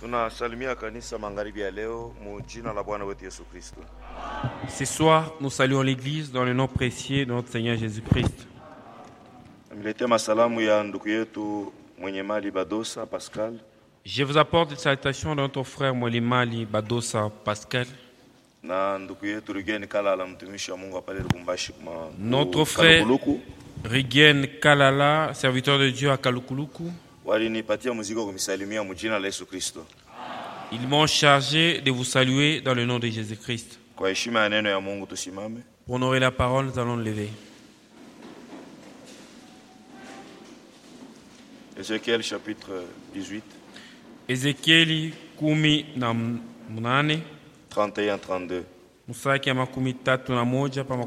Tunasalimia kanisa magharibi ya leo mu jina la Bwana wetu Yesu Kristo. Ce soir, nous saluons l'Église dans le nom précieux de notre Seigneur Jésus-Christ. Niletea masalamu ya ndugu yetu mwenye mali Badosa Pascal. Je vous apporte les salutations de notre frère Mwelimali Badosa Pascal. Na ndugu yetu Rigeni Kalala mtumishi wa Mungu apale Lubumbashi kuma. Notre frère Rigeni Kalala, serviteur de Dieu à Kalukuluku. Walinipatia mzigo kumisalimia mu jina la Yesu Kristo. Ils m'ont chargé de vous saluer dans le nom de Jésus-Christ. Kwa heshima ya neno ya Mungu tusimame. Pour honorer la parole, nous allons lever. Ézéchiel chapitre 18. Ezekieli 18 31-32. Mstari ya 31 pa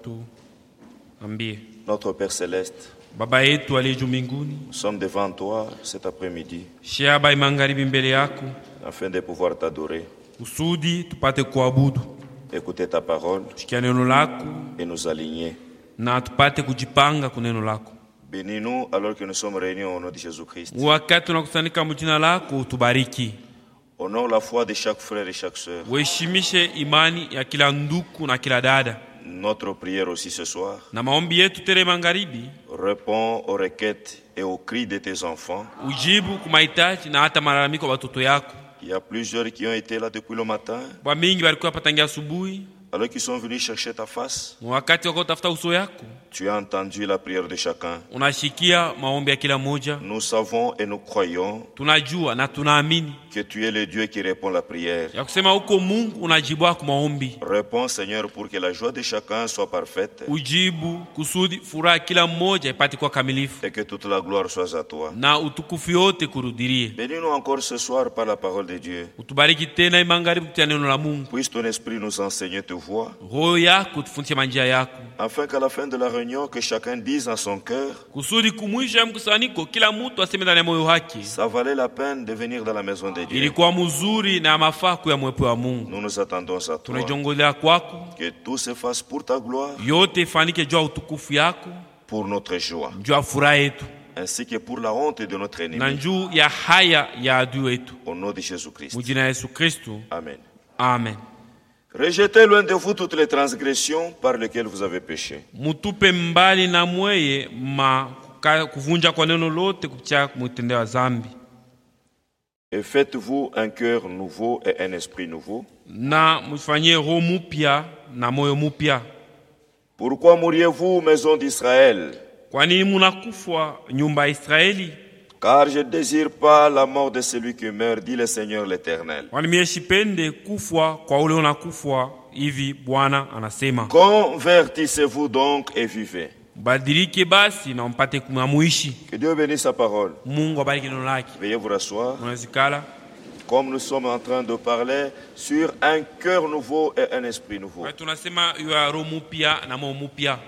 32. Notre Père Céleste, Baba yetu aliye juu mbinguni, nous sommes devant toi cet après-midi shaba imangaribi mbele yako afin de pouvoir t'adorer, usudi tupate kuabudu, écouter ta parole shikia neno lako et nous aligner. na tupate kujipanga kuneno lako. Bénis-nous alors que nous sommes réunis au nom de Jésus-Christ. Wakati tunakusanyika mjina lako tubariki. Honore la foi de chaque frère et chaque sœur. Uheshimishe imani ya kila ndugu na kila dada. Notre prière aussi ce soir. Na maombi yetu tere magharibi, Réponds aux requêtes et aux cris de tes enfants. ujibu kumahitaji na hata malalamiko ya watoto yako. Il y a plusieurs qui ont été là depuis le matin, Kwa mingi walikuwa hapa tangia asubuhi, alors qu'ils sont venus chercher ta face. wakati wako tafuta uso yako. Tu as entendu la prière de chacun. Unashikia maombi ya kila moja. Nous savons et nous croyons Tunajua na tunaamini que tu es le Dieu qui répond la prière. ya kusema uko Mungu unajibu kwa maombi. Réponds Seigneur pour que la joie de chacun soit parfaite Ujibu kusudi furaha kila mmoja ipate kuwa kamilifu et que toute la gloire soit à toi. na utukufu yote kurudirie. Bénis-nous encore ce soir par la parole de Dieu. Utubariki tena imangaribi kutia neno la Mungu. Puisse ton esprit nous enseigner tes voies, Roho yako tufundishe manjia yako. afin qu'à la fin de la réunion, que chacun dise en son cœur, Kusudi kumwisho ya mkusanyiko kila mtu aseme ndani ya moyo wake, ça valait la peine de venir dans la maison de Dieu. ilikuwa mzuri na mafaa kuya mwepo wa Mungu. Nous nous attendons à toi. Tunajongolea kwako, Que tout se fasse pour ta gloire, yote ifanike juu ya utukufu yako, pour notre joie, juu ya furaha yetu, ainsi que pour la honte de notre na ennemi. juu ya haya ya adui wetu. Au nom de Jésus-Christ. Mujina ya Yesu Kristo. Amen. Amen. Rejetez loin de vous toutes les transgressions par lesquelles vous avez péché. Mutupe mbali na mweye kuvunja kwa neno lote kupitia mutendea zambi. Et faites-vous un cœur nouveau et un esprit nouveau. Na mufanyie roho mupya na moyo mupya. Pourquoi mouriez-vous, maison d'Israël? Kwa nini munakufa nyumba ya Israeli? Car je ne désire pas la mort de celui qui meurt, dit le Seigneur l'Éternel. Kwani mie sipende kufa kwa ule unakufa, hivi Bwana anasema. Convertissez-vous donc et vivez. Badilike basi na mpate kumamuishi. Que Dieu bénisse sa parole. Mungu abariki neno lake. Veuillez vous rasseoir. Unazikala. Comme nous sommes en train de parler sur un cœur nouveau et un esprit nouveau. Kwa tunasema ya roho mupya na moyo mupya.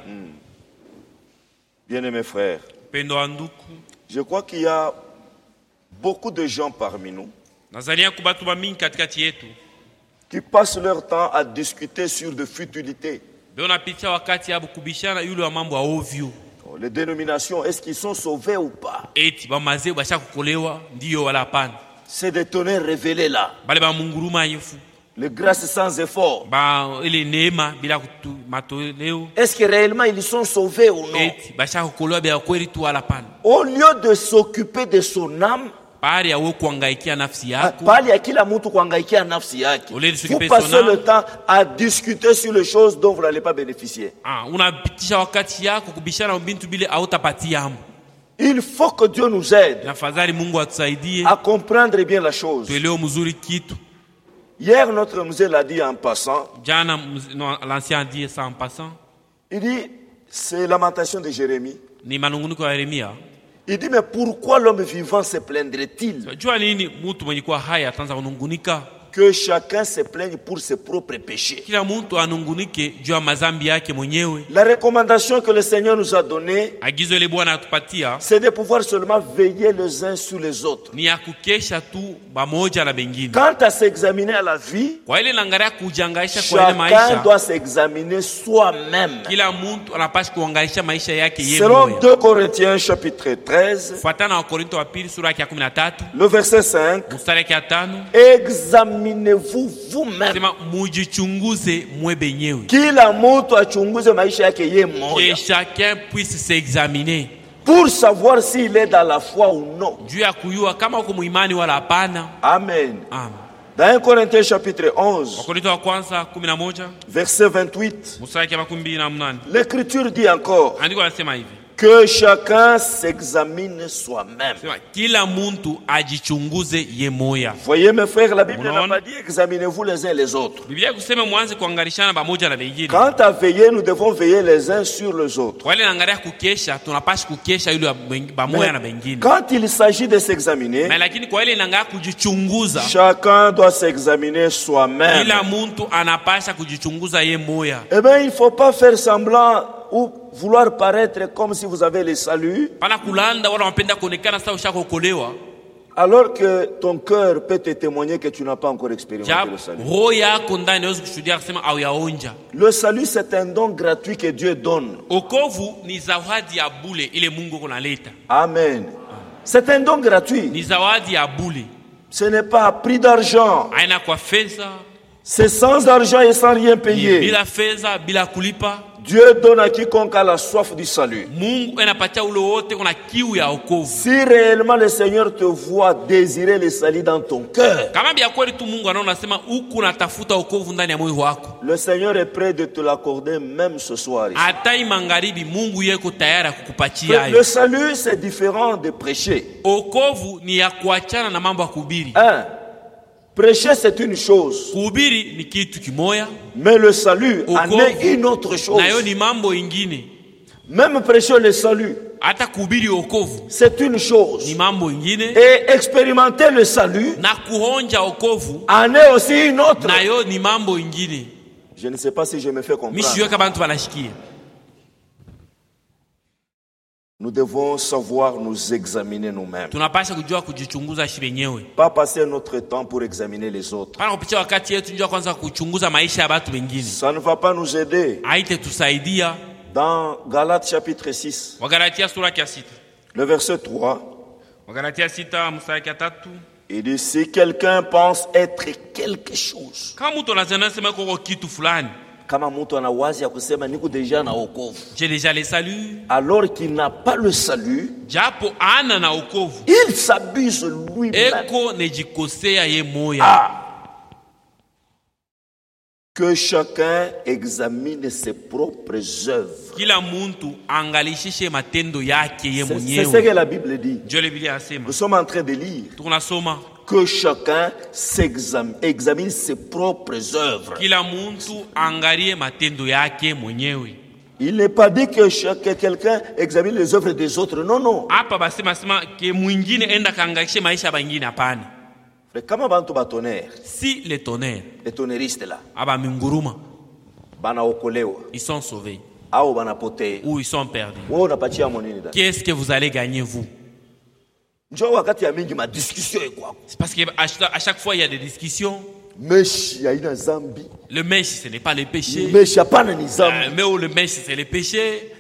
Bien-aimés frères, Pendo wa ndugu. je crois qu'il y a beaucoup de gens parmi nous Nazania kubatu bamingi katikati yetu. qui passent leur temps à discuter sur de futilités. Beonapitia wakati abu kubishana yule wa mambo ya ovyo. Les dénominations, est-ce qu'ils sont sauvés ou pas? Eti bamazee basha kukolewa ndio wala hapana. C'est des tonnerres révélés là. Bale ba munguruma yefu. Les grâces sans effort. Ba ile neema bila matoleo. Est-ce que réellement ils sont sauvés ou non? Eti basha kukolewa bila kweli tu wala hapana. Au lieu de s'occuper de son âme, Pale ya wewe kuangaikia nafsi yako. pali ya kila mtu kuangaikia nafsi yake. Au lieu de Vous s'occuper de passez son âme. le temps à discuter sur les choses dont vous n'allez pas bénéficier. Unapitisha wakati yako kubishana bintu bile hautapatia hamu. Il faut que Dieu nous aide Nafadhali Mungu atusaidie à comprendre bien la chose. tuelewe mzuri kitu. Hier, notre musée l'a dit en passant. Jana l'ancien dit ça en passant. Il dit, c'est Lamentation de Jérémie. Ni manunguniko ya Yeremia. Il dit, mais pourquoi l'homme vivant se plaindrait-il? Jua nini mtu mwenye kuwa hai ataanza kunungunika? Que chacun se plaigne pour ses propres péchés. Kila mtu anungunike juu ya mazambi yake mwenyewe. La recommandation que le Seigneur nous a donnée, Agizo ile Bwana atupatia c'est de pouvoir seulement veiller les uns sur les autres. ni ya kukesha tu pamoja na bengine. Quant à s'examiner à la vie, Kwa ile naangalia kujangaisha kwa ile chacun maisha, doit s'examiner soi-même. kila mtu anapaswa kuangaisha maisha yake yeye Selon mwenyewe. 2 Corinthiens chapitre 13, Fuatana na Wakorintho wa pili sura yake ya 13 le verset 5, mstari yake ya 5, examinez-vous vous-même. sema mujichunguze mwe benyewe. Kila mtu achunguze maisha yake yeye Que mmoja chacun puisse s'examiner pour savoir s'il est dans la foi ou non. juu ya kujua kama uko muimani wala hapana. Amen. Amen. Dans 1 Corinthiens chapitre 11, Wakorintho wa kwanza 11 verset 28, mstari yake ya 28, l'Écriture dit encore andiko anasema hivi, que chacun s'examine soi-même. sema kila mtu ajichunguze ye moya. Voyez mes frères, la Bible n'a Unaona? pas dit examinez-vous les uns les autres. Biblia kusema mwanze kuangalishana pamoja na wengine. Quant à veiller, nous devons veiller les uns sur les autres. Kwa ile naangalia kukesha, tunapaswa kukesha yule pamoja na wengine. Quand il s'agit de s'examiner, Na lakini kwa ile naangalia kujichunguza, chacun doit s'examiner soi-même. kila mtu anapaswa kujichunguza ye moya. Eh bien, il ne faut pas faire semblant ou vouloir paraître comme si vous avez le salut, Pana kulanda wala wapenda kuonekana sasa ushakokolewa. alors que ton cœur peut te témoigner que tu n'as pas encore expérimenté Japo le salut. roho yako ndani inaweza kushuhudia kusema au yaonja. Le salut, c'est un don gratuit que Dieu donne. Okovu ni zawadi ya bule ile Mungu kunaleta. Amen. C'est un don gratuit. Ni zawadi ya bule. Ce n'est pas à prix d'argent. Haina kwa fedha, C'est sans argent et sans rien payer. bila fedha, bila kulipa. Dieu donne à quiconque a la soif du salut. Mungu anapatia ule wote kuna kiu ya okovu. Si réellement le Seigneur te voit désirer le salut dans ton cœur, Kama bia kweli tu Mungu anaona nasema huku natafuta okovu ndani ya moyo wako. le Seigneur est prêt de te l'accorder même ce soir. Hata magharibi Mungu yeko tayari kukupatia Le hayo. salut, c'est différent de prêcher. Okovu ni ya kuachana na mambo ya kuhubiri. Prêcher, c'est une chose, Kuhubiri ni kitu kimoya, mais le salut en Okovu, est une autre chose. nayo ni mambo ingine. Même prêcher le salut, Hata kuhubiri okovu c'est une chose. ni mambo ingine, Et expérimenter le salut na kuonja okovu en est aussi une autre. nayo ni mambo ingine. Je ne sais pas si je me fais Mimi siwe comprendre. kama bantu banashikia. Nous devons savoir nous examiner nous-mêmes. Tunapasha kujua kujichunguza shi wenyewe. Pas passer notre temps pour examiner les autres. Pana kupitia wakati yetu njua kwanza kuchunguza maisha ya watu wengine. Ça ne va pas nous aider. Haite tusaidia. Dans Galates chapitre 6, Wagalatia sura ya 6. le verset 3, Wagalatia 6 mstari ya 3. il dit si quelqu'un pense être quelque chose, Kama mtu anazana sema kwa kitu fulani, kama mtu ana wazi ya kusema niko deja na wokovu, j'ai déjà le salut, alors qu'il n'a pas le salut, japo ana na okovu, il s'abuse lui-même. eko nejikosea ye moya. Que chacun examine ses propres œuvres. Kila mtu angalishishe matendo yake ye C'est ce que mwenyewe. la Bible dit. Ndio ile Biblia inasema. Nous sommes en train de lire. Tunasoma Que chacun examine ses propres œuvres. kila mtu angalie matendo yake mwenyewe. Il n'est pas dit que quelqu'un examine les œuvres des autres. Non, non. Hapa basema sema ke mwingine enda kaangalishe maisha ya bangine, hapana. Kama bantu batonere, Si les tonnerres, les tonneristes là, aba minguruma, banaokolewa ils sont sauvés au banapotea, ou ils sont perdus. wewe unapatia monini ndani? Qu'est-ce que vous allez gagner vous? Njoo wakati ya mingi madiscussion iko. C'est parce qu'à chaque fois il y a des discussions. Meshi haina zambi. Le mèche ce n'est pas le péché. Meshi hapana ni zambi. Mais où le mèche c'est le péché.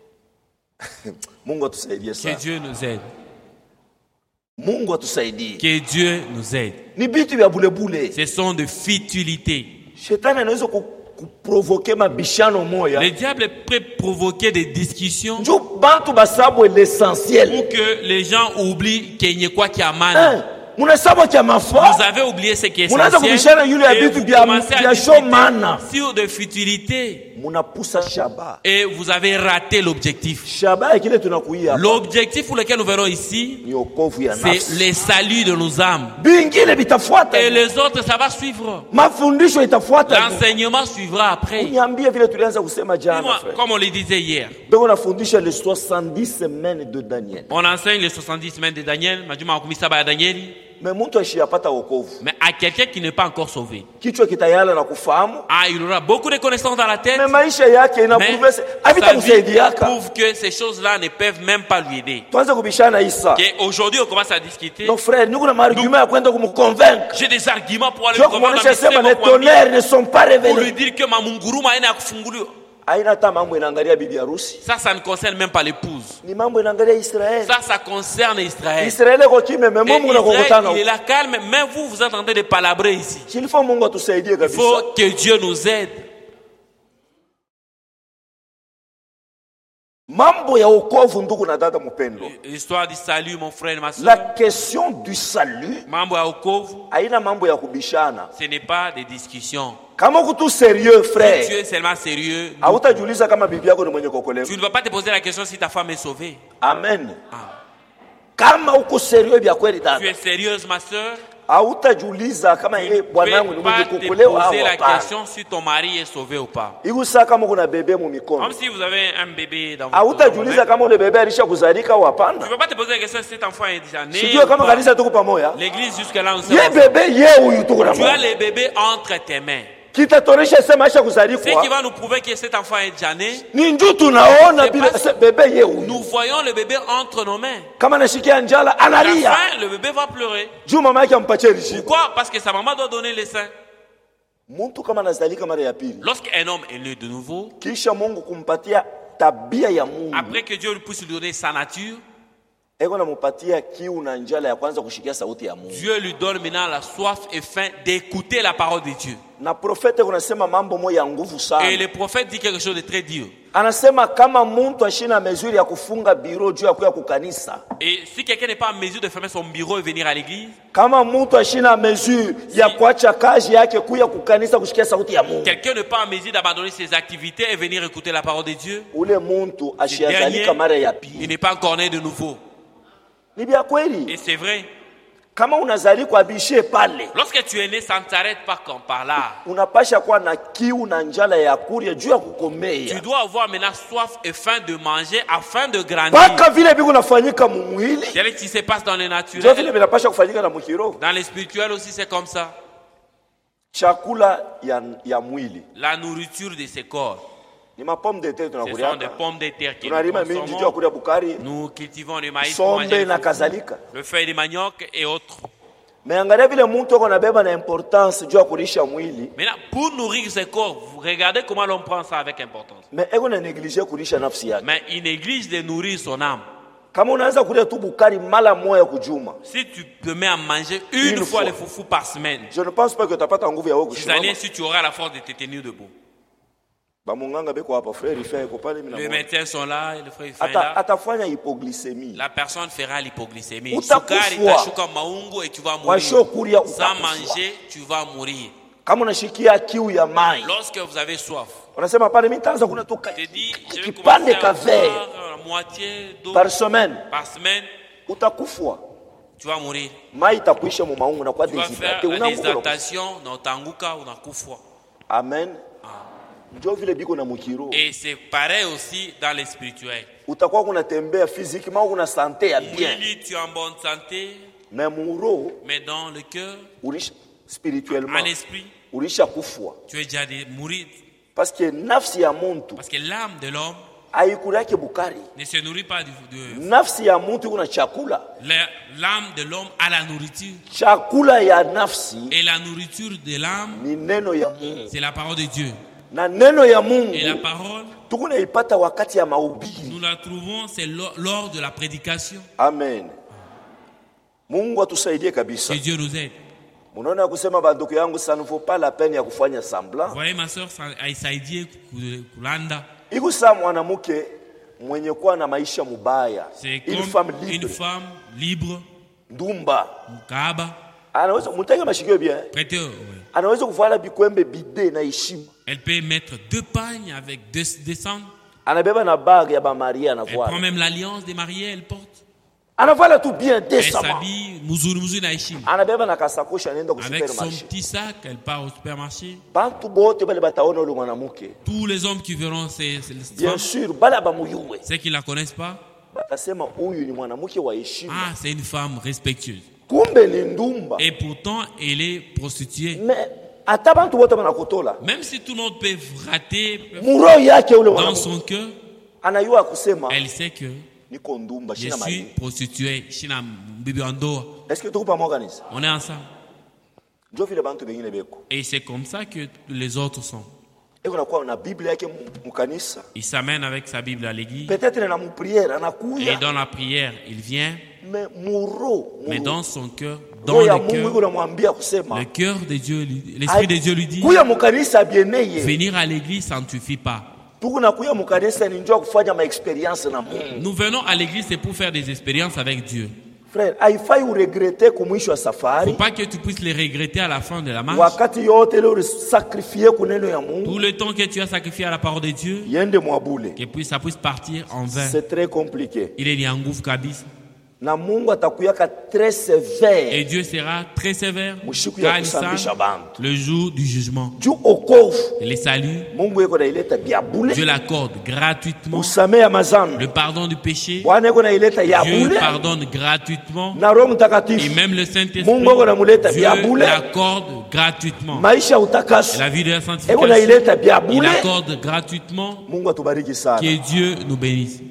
Mungu atusaidie Que sana. Dieu nous aide. Mungu atusaidie. Que Dieu nous aide. Ni bitu vya bulebule. Ce sont de futilités. Shetani anaweza kuprovoke mabishano moya. Le diable peut provoquer des discussions Njoo bantu basabu l'essentiel. pour que les gens oublient qu'il y a quoi qui a mal. Munasabu kia mafua. Vous avez oublié ce qui est Munaanza essentiel kubishana yule ya et bitu vous vya commencez à show mana. discuter sur des futilités Munapusa shaba. et vous avez raté l'objectif. Shaba kile tunakuia. L'objectif pour lequel nous verrons ici, Ni okovu ya nafsi. c'est le salut de nos âmes. Bingine bitafuata. Et les autres, ça va suivre. Mafundisho itafuata. L'enseignement suivra après. Niambie vile tulianza kusema jana. Dis-moi, frère. comme on le disait hier, Donc on a fundisha les 70 semaines de Daniel. on enseigne les 70 semaines de Daniel, majuma makumi saba ya Danieli. Mais mtu ashiyapata wokovu. Mais à quelqu'un qui n'est pas encore sauvé, Kichwa kitayala na kufahamu. il aura beaucoup de connaissances dans la tête. Mais maisha yake Mais inaprouve sa avita vie msaidiaka. prouve que ces choses-là ne peuvent même pas lui aider. Tuanze kubishana Isa. Aujourd'hui, on commence à discuter. Donc frère, nous avons un argument à kwenda kumconvaincre. J'ai des arguments pour aller Je le convaincre. kumwonyesha sema les tonnerres ne sont pas Pour lui révélés. dire que mamunguruma haina kufunguliwa. Haina hata mambo inaangalia bibi harusi. Ça ne concerne même pas l'épouse. Ni mambo inaangalia Israeli. Ça concerne Israël. Israeli kwa kimya mais Et Mungu Israël, unakokutana. il est là calme, mais vous êtes en train de palabrer ici. Il faut Mungu atusaidie Il kabisa. faut que Dieu nous aide. Mambo ya wokovu ndugu na dada mpendo. L'histoire du salut, mon frère et ma La soeur. question du salut Mambo ya wokovu, haina mambo ya kubishana. ce n'est pas des discussions. Kama uko tu sérieux Si tu frère, es seulement sérieux, hautajiuliza kama bibi yako ni mwenye kuokolewa. tu ne vas pas te poser la question si ta femme est sauvée. Amen. Ah. Kama uko sérieux vya kweli Tu dada, es sérieuse, ma soeur. hautajiuliza kama Tu yeye ne bwanangu peux ni pas mwenye te kuokolewa au poser la hapana. question si ton mari est sauvé ou pas. Igusa kama kuna bebe mu mikono. Comme si vous avez un bébé dans votre Hautajiuliza kama ule bebe alisha kuzalika au Tu ne hapana. peux pas te poser la question si cet enfant est déjà né. Sijue ou kama pas. kanisa tuko pamoja. L'église jusque-là, on Ye sait. bebe ye huyu tuko na Tu as Mungu. les bébés entre tes mains. Kitatoresha sema aisha Ce qui kuzalikwa. va nous prouver que cet enfant est déjà né. Ni ndio tunaona C'est bila pas- se- bebe ye huyu. Nous voyons le bébé entre nos mains. Kama nashikia njala À la analia. fin, le bébé va pleurer. Juu mama yake ampatie rishi. Pourquoi? Parce que sa maman doit donner les seins. Mtu kama anazalika mara ya pili. Lorsqu'un homme est né de nouveau, Kisha Mungu kumpatia tabia ya Mungu. après que Dieu lui puisse lui donner sa nature, Eko namupatia kiu na njala ya kwanza kushikia sauti ya Mungu. Dieu lui donne maintenant la soif et faim d'écouter la parole de Dieu. Na profete kunasema mambo moja ya nguvu Et sana. le prophète dit quelque chose de très dur. Anasema kama mtu ashina mezuri ya kufunga biro juu ya kuya kukanisa. Et si quelqu'un n'est pas en mesure de fermer son bureau et venir à l'église, Kama mtu ashina mezuri ya kuacha kazi yake kuya kukanisa kushikia sauti ya Mungu. quelqu'un n'est pas en mesure d'abandonner ses activités et venir écouter la parole de Dieu, Ule mtu ce ashiazalika dernier, mara ya il pili. n'est pas encore né de nouveau. Ni vya Et kweli. c'est vrai. Kama unazalikwa bishe pale. Lorsque tu es né, ça ne s'arrête pas comme par là. Unapasha kuwa na kiu na njala ya kuria juu ya Tu kukomea. dois avoir maintenant soif et faim de manger afin de grandir. Paka vile biku nafanyika mumwili. C'est ce qui se passe dans le Ndio naturel. vile vinapasha kufanyika na mkiroho. Dans le spirituel aussi, c'est comme ça. Chakula ya mwili La nourriture de ce corps, ni mapomme de terre ce sont des tunakulia. pommes de terre que nous Tunalima mingi juu ya consommons. kulia bukari, Nous cultivons le maïs pour manger sombe le na fufu, kadhalika. le feuille de manioc et autres. Mais angalia vile mtu ako nabeba na importance juu ya kulisha mwili, Maintenant, pour nourrir ce corps, vous regardez comment l'on prend ça avec importance. mais eko na negliger kulisha nafsi yake. Mais il néglige de nourrir son âme. Kama unaanza kulia tu bukari mala moya kujuma, Si tu te mets à manger une Une fois fois. le foufou par semaine, je ne pense pas que utapata nguvu ya wewe ces kusimama. années, si tu auras la force de te tenir debout. Ba munganga beko hapa frère ifanye ko pale mimi Les na. médecins sont là, et le frère il fait Ata là. atafanya hypoglycémie. La personne fera l'hypoglycémie. Utakufa. Sukari itashuka maungo et tu vas Washo mourir. kulia Sans utakufa. manger, tu vas mourir. Kama unashikia kiu ya mai, Lorsque vous avez soif, unasema pale mimi nitaanza kunatoka je te dis, je vais kipande commencer à ka verre boire la moitié d'eau par semaine, par semaine, utakufwa. tu vas mourir. Mai itakuisha mu maungu na kwa Tu vas faire déshydraté. la Unaanguka. déshydratation, na utanguka, unakufa. Amen. Ndio vile biko na mukiro. Et c'est pareil aussi dans le spirituel. Utakuwa kunatembea physiquement kuna santé ya bien. Oui, tu es en bonne santé, Mais muro mais dans le cœur, ulisha spirituellement en esprit, ulisha kufwa. tu es déjà mourir. Parce que nafsi ya muntu Parce que l'âme de l'homme haikulake bukari. ne se nourrit pas de... Nafsi ya muntu kuna chakula. L'âme de l'homme a la nourriture. Chakula ya nafsi Et la nourriture de l'âme, ni neno ya Mungu. c'est la parole de Dieu. Na neno ya Et la Mungu parole, tukunaipata wakati ya mahubiri. nous la trouvons, c'est lors de la prédication. Amen. Mungu atusaidie kabisa. Que Dieu nous aide. Munaona kusema banduku yangu, ça ne vaut pas la peine ya kufanya semblant. Vous voyez, ma soeur, aisaidie kulanda. Iko saa mwanamke mwenye kuwa na maisha mubaya, C'est une comme femme une libre, femme libre, ndumba, mukaba, anaweza mutenge mashikio bien, prêteur. anaweza kuvala bikwembe bide na heshima, Elle peut mettre 2 pagnes avec 2 cendres. anabeba na bag ya ba Maria Elle prend anavala, même l'alliance des mariés, elle porte. anavala tout bien Elle décemment, s'habille muzuri na heshima. anabeba na kasakoshi anaenda ku Avec son supermarché. petit sac, elle part au supermarché. Bantu bote bale bataona ule mwanamke, Tous les hommes qui verront ces bien femmes, sûr bala bamuyuwe, ceux qui ne la connaissent pas, batasema huyu ni mwanamke wa heshima. ah, c'est une femme respectueuse. kumbe ni ndumba. Et pourtant, elle est prostituée. Mais ata bantu bote banakotola. Même si tout le monde peut rater Muro yake ule dans mwana son cœur, anayua kusema elle sait que niko ndumba je shina suis mali. prostituée. Shina bibi andoa. Est-ce que tuko pamoja kanisa? On est ensemble. Ndio vile bantu bengine beko. Et c'est comme ça que les autres sont. Eko na kwa na Biblia yake mukanisa. Il s'amène avec sa Bible à l'église. Peut-être na mu prière Et anakuya. dans la prière, il vient. Mais muro. Mais dans son cœur, dans le cœur de Dieu, l'Esprit de Dieu lui dit, kuya mukanisa bieneye. venir à l'église, ça ne suffit pas. Tukuna kuya mukanisa ni njoo kufanya ma experience na Mungu. Nous venons à l'église, c'est pour faire des expériences avec Dieu. Frère, haifai uregrete kumwisho wa Il ne safari. faut pas que tu puisses les regretter à la fin de la marche. Wakati yote ile ulisakrifie kuneno ya Tout Mungu. le temps que tu as sacrifié à la parole de Dieu, Yende mwabule. que ça puisse partir en vain. C'est très compliqué. Il est ni en gouffre kabisa. Na Mungu atakuyaka très sévère. Et Dieu sera très sévère Mushiku ya kusambisha bantu. le jour du jugement. Juu okovu. Et les saluts, Mungu yeko na ileta bia bule. Dieu l'accorde gratuitement. Usame ya mazambi. Le pardon du péché, Bwana yeko na ileta ya Dieu bule. pardonne gratuitement. Na Roho Et Mtakatifu. même le Saint-Esprit, Mungu yeko na muleta bia Dieu bule. l'accorde gratuitement. Maisha utakaso. Et la vie de la Eko na sanctification, ileta bia il bule. accorde gratuitement. Mungu atubariki sana. Que Dieu nous bénisse.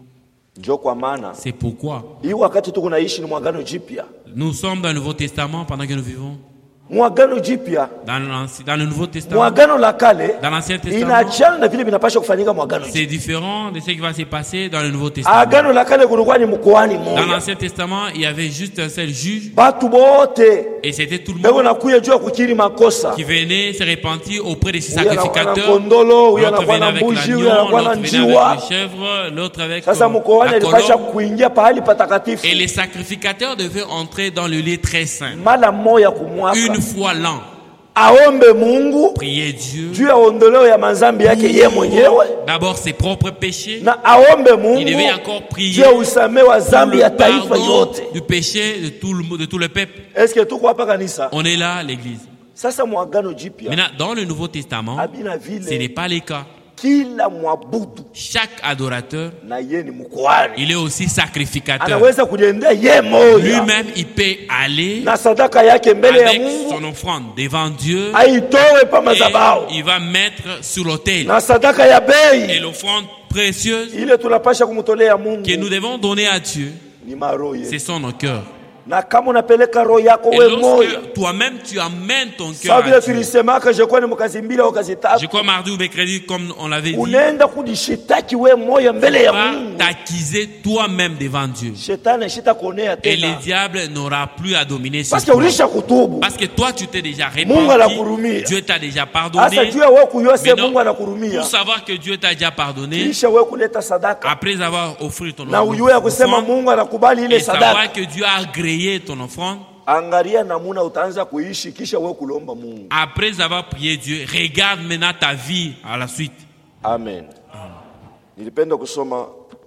Njo kwa maana C'est pourquoi hii wakati tuko naishi ni mwagano jipya. nous sommes dans le Nouveau Testament pendant que nous vivons. Mwagano jipya, Dans le Nouveau Testament, mwagano la kale dans l'Ancien Testament, inaachana na vile vinapaswa kufanyika mwagano jipya. c'est différent de ce qui va se passer dans le Nouveau Testament. Agano la kale kulikuwa ni mkoani Dans mmoja. l'Ancien Testament, il y avait juste un seul juge Batu bote et c'était tout le beko monde nakuya juu ya kukiri makosa. qui venait se repentir auprès de ses Huyu anakuwa na sacrificateurs. kondolo, huyu L'autre anakuwa venait na avec mbuzi, huyu l'agneau, anakuwa na l'autre venait njiwa. avec le chèvre, l'autre avec Sasa mkoani la alipasha colombe. kuingia pahali patakatifu Et les sacrificateurs devaient entrer dans le lieu très saint. mara moya kumwaka, Une fois l'an, aombe Mungu prier Dieu. juu ya ondoleo ya mazambi yake ye mwenyewe, D'abord ses propres péchés. na aombe Il devait Mungu encore juu prier ya usame wa pour zambi le ya taifa pardon yote. du péché de tout le peuple. Est-ce que tuko hapa kanisa? On est là, l'église. Sasa mwagano jipya Maintenant, dans le Nouveau Testament, abina ce n'est vile pas le cas. kila mwabudu Chaque adorateur, na ye ni mkoani, il est aussi sacrificateur. anaweza kujiendea ye moya Lui-même, il peut aller na sadaka yake mbele ya avec Mungu son offrande devant Dieu aitoe pa et madhabahu il va mettre sur l'autel. na sadaka ya Et bei l'offrande précieuse ile tunapasha kumtolea que Mungu nous devons donner à Dieu, ni maroho yetu. ce sont nos cœurs. Na kama unapeleka roho yako Et we moya, lorsque toi-même tu amènes ton cœur sawa à vile Dieu, tulisemaka jekuwa ni mkazi mbili au kazi je tatu, crois mardi ou mercredi, comme on l'avait dit, unaenda kujishitaki we moya mbele ya va Mungu, t'accuser toi-même devant Dieu. shetani ashita kuonea Et le tena, diable n'aura plus à dominer sur parce que toi. ulisha kutubu. Parce que toi, tu t'es déjà Mungu repenti, anakurumia. Dieu t'a déjà Sasa pardonné. juu ya wewe kujua se Maintenant, Mungu anakurumia, pour savoir que Dieu t'a déjà pardonné, kisha wewe kuleta sadaka après avoir offert ton na ujue ya kusema offrande, Mungu anakubali ile et savoir sadaka, que Dieu a agréé ton offrande, angalia namuna utaanza kuishi, kisha wewe kulomba Mungu. après avoir prié Dieu, regarde maintenant ta vie à la suite. Amen. Nilipenda kusoma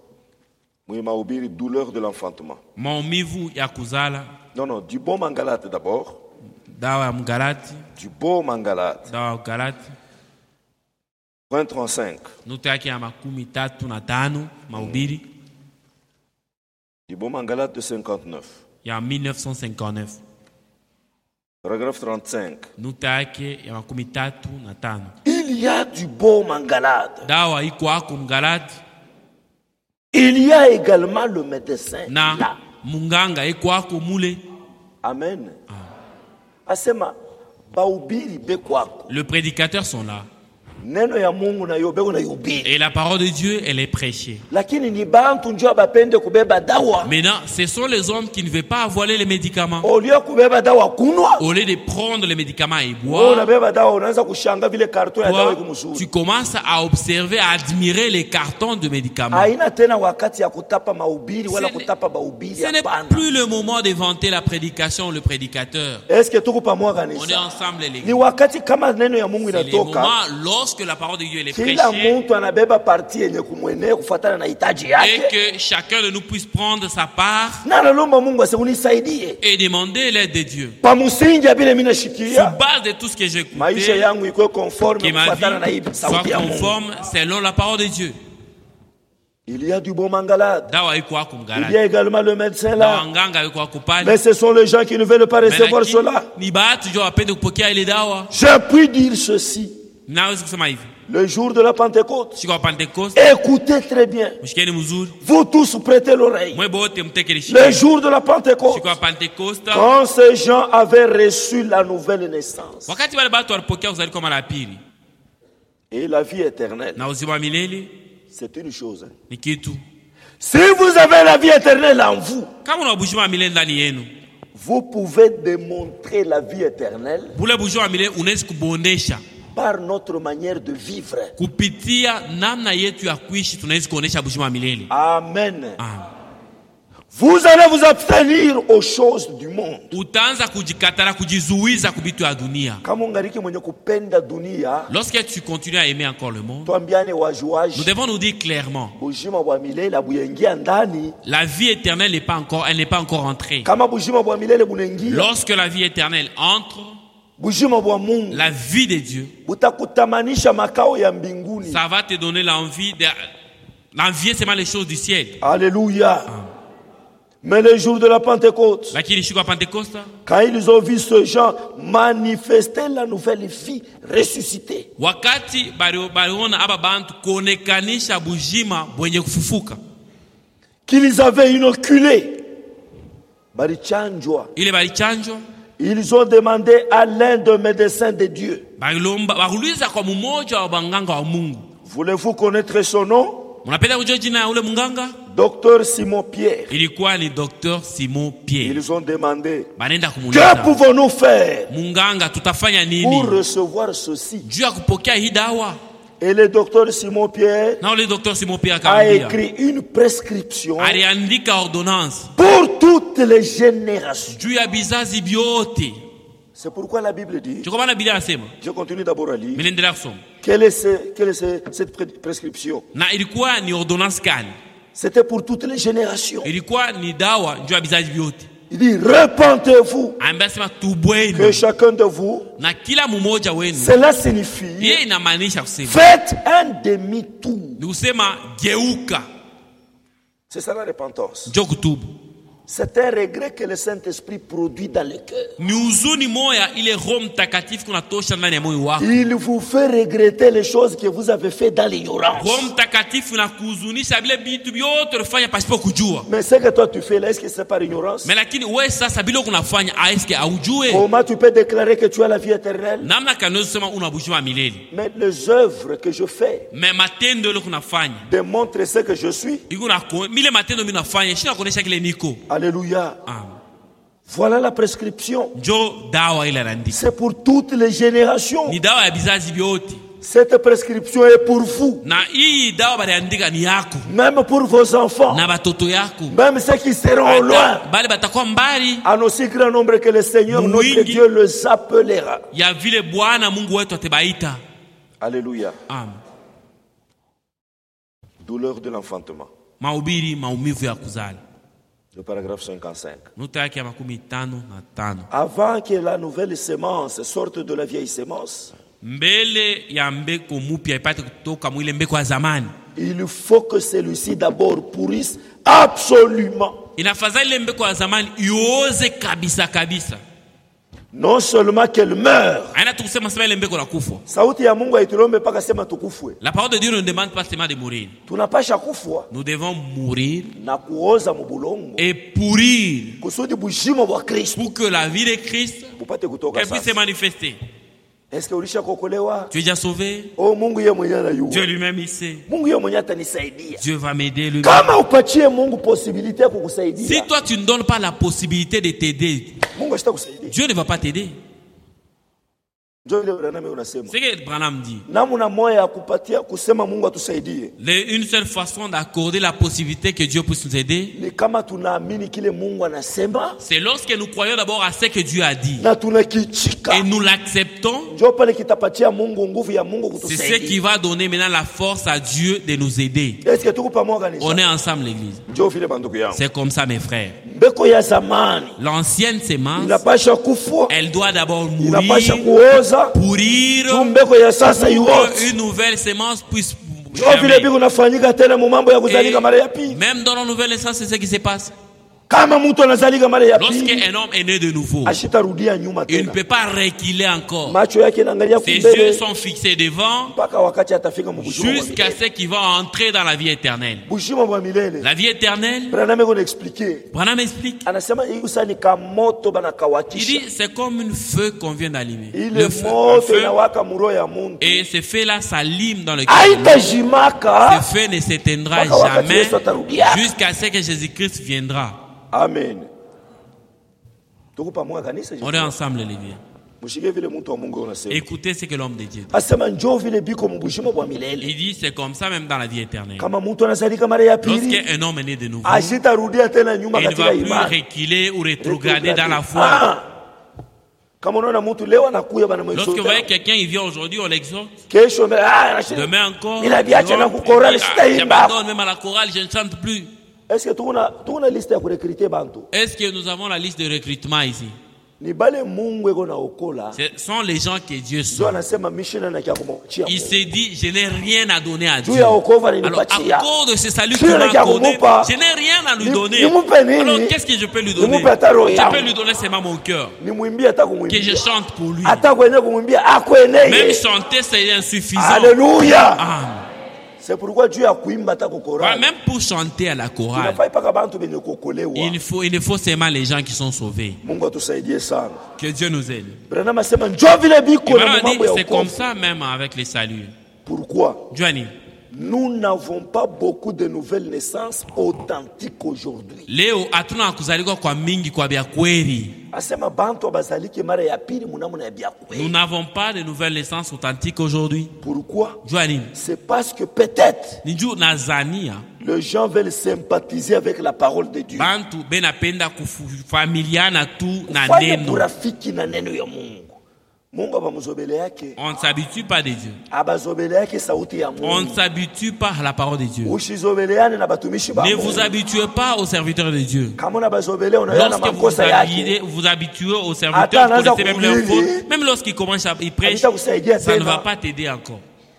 mahubiri douleur de l'enfantement. Maumivu ya kuzala, Non, du bon Mangalate d'abord. dawa ya mgalati, Du beau Mangalate. dawa ya ugalati, Point 35. nukta yake ya 35 mahubiri Du beau Mangalate de 59. ya 1959, Paragraphe 35. nukta yake ya 35. Il y a du beau Mangalate. Dawa iko ako mgalati Il y a également le médecin. na Là. munganga iko ako mule. Amen. Asema bahubiri bekwako. Les prédicateurs sont là. Neno ya Mungu na yobeko na yubiri. Et la parole de Dieu, elle est prêchée. Lakini ni bantu njoo bapende kubeba dawa. Maintenant, ce sont les hommes qui ne veulent pas avaler les médicaments. Olio kubeba dawa kunwa. Au lieu de prendre les médicaments et Wewe boire, unabeba dawa unaanza kushanga vile karton ya dawa iko toi, mzuri. tu commences à observer, à admirer les cartons de médicaments. Haina tena wakati ya kutapa mahubiri wala Ce kutapa bahubiri Ce n'est hapana. plus le moment de vanter la prédication ou le prédicateur. Est-ce que tuko pamoja On est kanisa? ensemble, les Ni gars. wakati kama neno ya Mungu C'est le inatoka, moment lorsque la parole de Dieu elle est kila prêchée mtu anabeba parti yenye kumwenea kufuatana na hitaji et yake. que chacun de nous puisse prendre sa part Na nalomba Mungu unisaidie. et demander l'aide de Dieu. Pa msingi ya vile mimi Sur nashikia, base de tout ce que j'ai maisha écouté, yangu iko conforme que ma kufuatana na hii vie soit sauti ya Mungu. conforme selon la parole de Dieu. Il y a du bon mangalade. dawa iko hapo Il y mgarani, a également le médecin dawa là. nganga iko hapo pale. Mais ce sont les gens qui ne veulent pas recevoir cela. Ni bahati jo wapende kupokea ile dawa. Je puis dire ceci. Naweza kusema hivi, Le jour de la Pentecôte, siku ya Pentecoste, écoutez très bien. mshikeni mzuri, Vous tous prêtez l'oreille. mwe bote mtekele Le shika. jour de la Pentecôte, Siku ya Pentecoste, quand ces gens avaient reçu la nouvelle naissance wakati wale watu walipokea kuzaliwa mara ya pili et la vie éternelle, na uzima milele, c'est une chose. ni kitu. Si vous avez la vie éternelle en vous, Kama una bujuma milele ndani yenu, vous pouvez démontrer la vie éternelle bule bujuma milele unaweza kubondesha par notre manière de vivre. kupitia namna yetu ya kuishi, tunaweza kuonesha bujuma milele. Amen. Ah. Vous allez vous abstenir aux choses du monde. Utaanza kujikatara, kujizuiza kubitu ya dunia. Kama ungariki mwenye kupenda dunia, Lorsque tu continues à aimer encore le monde, tuambiane nous wajuaji, devons nous dire clairement, bujima bwa milele buyengia ndani. la vie éternelle n'est pas encore entrée. Kama bujima bwa milele bunengia, Lorsque la vie éternelle entre, bujima bwa Mungu la vie de Dieu, butakutamanisha makao ya mbinguni. ça va te donner l'envie seulement les choses du ciel. Alléluia. Mais le jour de la Pentecôte, Lakini siku ya Pentecoste, quand ils ont vu ce gens manifester la nouvelle vie ressuscitée, wakati baliona aba bantu kuonekanisha bujima bwenye kufufuka, qu'ils avaient inoculé, balichanjwa, ile balichanjwa, ils ont demandé à l'un des médecins de Dieu, bakuuliza kwa mmoja wa banganga wa Mungu, voulez-vous connaître son nom? mnapenda kujua jina ya ule munganga? Docteur Simon Pierre. Ilikuwa ni Dr. Simon Pierre. Ils ont demandé, Banenda que kumuuliza, pouvons-nous faire munganga, tutafanya nini pour recevoir ceci? juu ya kupokea hii dawa? Et le docteur Simon Pierre Na ule Dr. Simon Pierre a akamwambia, écrit une prescription aliandika ordonnance pour toutes les générations. juu ya bizazi vyote. C'est pourquoi la Bible dit, Kwa maana Biblia inasema, je continue d'abord à lire, mimi naendelea kusoma. quelle est cette prescription? Na ilikuwa ni ordonnance gani? C'était pour toutes les générations. Ilikuwa ni dawa juu ya bizazi vyote. Il dit, repentez-vous, Amesema que tubweni, chacun de vous, na kila mmoja wenu. cela signifie, Yeye inamaanisha kusema, faites un demi-tour. ni kusema geuka, C'est ça la repentance. njoo kutubu. C'est un regret que le Saint-Esprit produit dans le cœur. Ni huzuni moya ile Roho Mtakatifu kunatosha ndani ya moyo wako. Il vous fait regretter les choses que vous avez fait dans l'ignorance. Roho Mtakatifu inakuhuzunisha vile vitu vyote ulifanya pasipo kujua. Mais ce que toi tu fais là, est-ce que c'est par ignorance? Mais lakini wewe sasa bila kunafanya eske aujue? Comment tu peux déclarer que tu as la vie éternelle? Namna kanaweza kusema una bujima milele. Mais les œuvres que je fais Mais matendo ile kunafanya. démontrent ce que je suis. Iko na mile matendo mimi nafanya, shina kuonesha kile niko. Alléluia. Ah. Voilà la prescription. Njoo dawa ile andika. C'est pour toutes les générations. Ni dawa ya bizazi vyote. Cette prescription est pour vous. Na hii dawa baliandika ni yako. Même pour vos enfants. Na batoto yako. Même ceux qui seront loin. Bali batakuwa mbali. En aussi grand nombre que le Seigneur, notre Dieu, les appellera. Ya vile Bwana Mungu wetu atabaita. Alléluia. Amen. Douleur de l'enfantement. Mahubiri maumivu ya kuzali. Le paragraphe 55. Nota yake ya 55. Avant que la nouvelle sémence sorte de la vieille sémence, Mbele ya mbeko mupya ipate kutoka mwile mbeko ya zamani, il faut que celui-ci d'abord pourrisse absolument. inafadhali ile mbeko ya zamani ioze kabisa kabisa. Non seulement qu'elle meure. Haina tukusema sema ile mbeko la kufa. Sauti ya Mungu haitulombe mpaka sema tukufwe. La parole de Dieu ne demande pas seulement de mourir. Tunapasha kufwa Nous devons mourir na kuoza mubulongo et pourrir kusudi bujimo bwa Kristo pour que la vie de Christ bupate kutoka puisse se sasa. manifester. Est-ce que ulisha kokolewa? Tu es déjà sauvé. Oh, Mungu yeye mwenyewe Dieu anayua. lui-même il sait. Mungu yeye mwenyewe atanisaidia. Dieu va m'aider lui-même. Kama upatie Mungu possibilité ya kukusaidia, Si toi tu ne donnes pas la possibilité de t'aider, Mungu ashitakusaidia. Dieu ne va pas t'aider. Ndio ile Branham unasema. C'est que Branham dit. Namuna moya ya kupatia kusema Mungu atusaidie. Une seule façon d'accorder la possibilité que Dieu puisse nous aider, Ni kama tunaamini kile Mungu anasema c'est lorsque nous croyons d'abord à ce que Dieu a dit na tunakichika. et nous l'acceptons. Ndio pale kitapatia Mungu nguvu ya Mungu C'est ce qui kutusaidia. va donner maintenant la force à Dieu de nous aider. Est-ce que tuko pamoja kanisa? On est ensemble l'église. Ndio vile banduku yangu. C'est comme ça mes frères. Mbeko ya zamani L'ancienne sémence, inapasha kufua, elle doit d'abord inapasha mourir, kuoza. pourrir, Tu mbeko ya sasa pour iwote. qu'une nouvelle sémence puisse Ndio vile biko nafanyika tena mu mambo ya kuzalika mara ya pili. Même dans la nouvelle naissance, c'est ce qui se passe. Kama mtu anazalika mara ya pili, Lorsqu'un homme est né de nouveau, ashitarudia nyuma il ne tena. peut pas reculer encore. Macho yake yanaangalia Ses yeux kumbele sont fixés devant mpaka wakati atafika mu bushima bwa jusqu'à milele. ce qu'il va entrer dans la vie éternelle. Bushima bwa milele. La vie éternelle, Branham iko expliquer. Branham explique. Anasema hii usani kama moto bana Il kawakisha. dit c'est comme une feu qu'on vient d'allumer. Ile Le feu, un moto feu, inawaka muro ya muntu. et ce feu-là s'allume dans le cœur. Ce Haitajimaka. feu ne s'éteindra Mpaka wakati jamais Yesu atarudia. jusqu'à ce que Jésus-Christ viendra. Amen. Tuko pamoja kanisa. On est ensemble, les vieux. Mshike vile mtu wa Mungu anasema. Écoutez ce que l'homme de Dieu dit. Asema njoo vile biko mu bushima bwa milele. Il dit c'est comme ça même dans la vie éternelle. Kama mtu anazalika mara ya pili, Lorsqu'un homme est né de nouveau, ashitarudia tena nyuma il ne va katika plus imani. reculer ou rétrograder dans la foi. Ah. Kama unaona mtu leo anakuya bana Lorsque vous mwisho. voyez quelqu'un, il vient aujourd'hui, on l'exhorte. Kesho anashika. Demain encore, Il a bien acha na kukorali sitaimba. j'abandonne même à la chorale, je ne chante plus. Est-ce que tuna liste ya kurekrite bantu? Est-ce que nous avons la liste de recrutement ici? Ni bale Mungu eko na okola. Ce sont les gens que Dieu Ndio sauve. anasema mission na kia kumchia. Il s'est dit, je n'ai rien à donner à Dieu. Juu ya wokovu Alors, alinipatia. à cause de ce salut Sio qu'il m'a na kia accordé, kumupa. je n'ai rien à lui Ni- donner. nimupe nini? Alors, qu'est-ce que je peux lui donner? Nimupe hata roho Je yangu. peux lui donner seulement mon cœur. Nimwimbie hata Que kumwimbia. je chante pour lui. Hata kwenye kumwimbia Même akweneye. chanter, c'est insuffisant. Alléluia. Amen. C'est pourquoi Dieu a kuimba hata kukorali. Même pour chanter à la chorale, Tunafai paka bantu benye kuokolewa. il ne faut seulement les gens qui sont sauvés. Mungu atusaidie sana. Que Dieu nous aide. Branham asema njoo vile Et biko na maintenant, on dit, mambo ya c'est comme wokovu. ça même avec les saluts. Pourquoi? Johnny, Nous n'avons pas beaucoup de nouvelles naissances authentiques aujourd'hui. leo hatuna kuzaliwa kwa mingi kwa vya kweli. Asema bantu abazalike mara ya pili munamuna ya bya Nous kweli. n'avons pas de nouvelles naissances authentiques aujourd'hui. Pourquoi? Johnny, C'est parce que peut-être ni juu nazania les gens veulent sympathiser avec la parole de Dieu. bantu benapenda kufamiliana tu na Fanya neno. urafiki na neno ya Mungu. Mungu abamuzobele yake. On ne s'habitue pas de Dieu. Abazobele yake sauti ya On ne Mungu. s'habitue pas à la parole de Dieu. Ushizobeleane na batumishi ba Ne Mungu. vous habituez pas aux serviteurs de Dieu. Kama unabazobele unaona Lorsque vous makosa yake. vous habituez aux serviteurs, vous Anaanza connaissez même leurs kuhubiri. fautes. Même lorsqu'ils commencent à y prêcher, Habitakusaidia ça ne tena. va pas t'aider encore.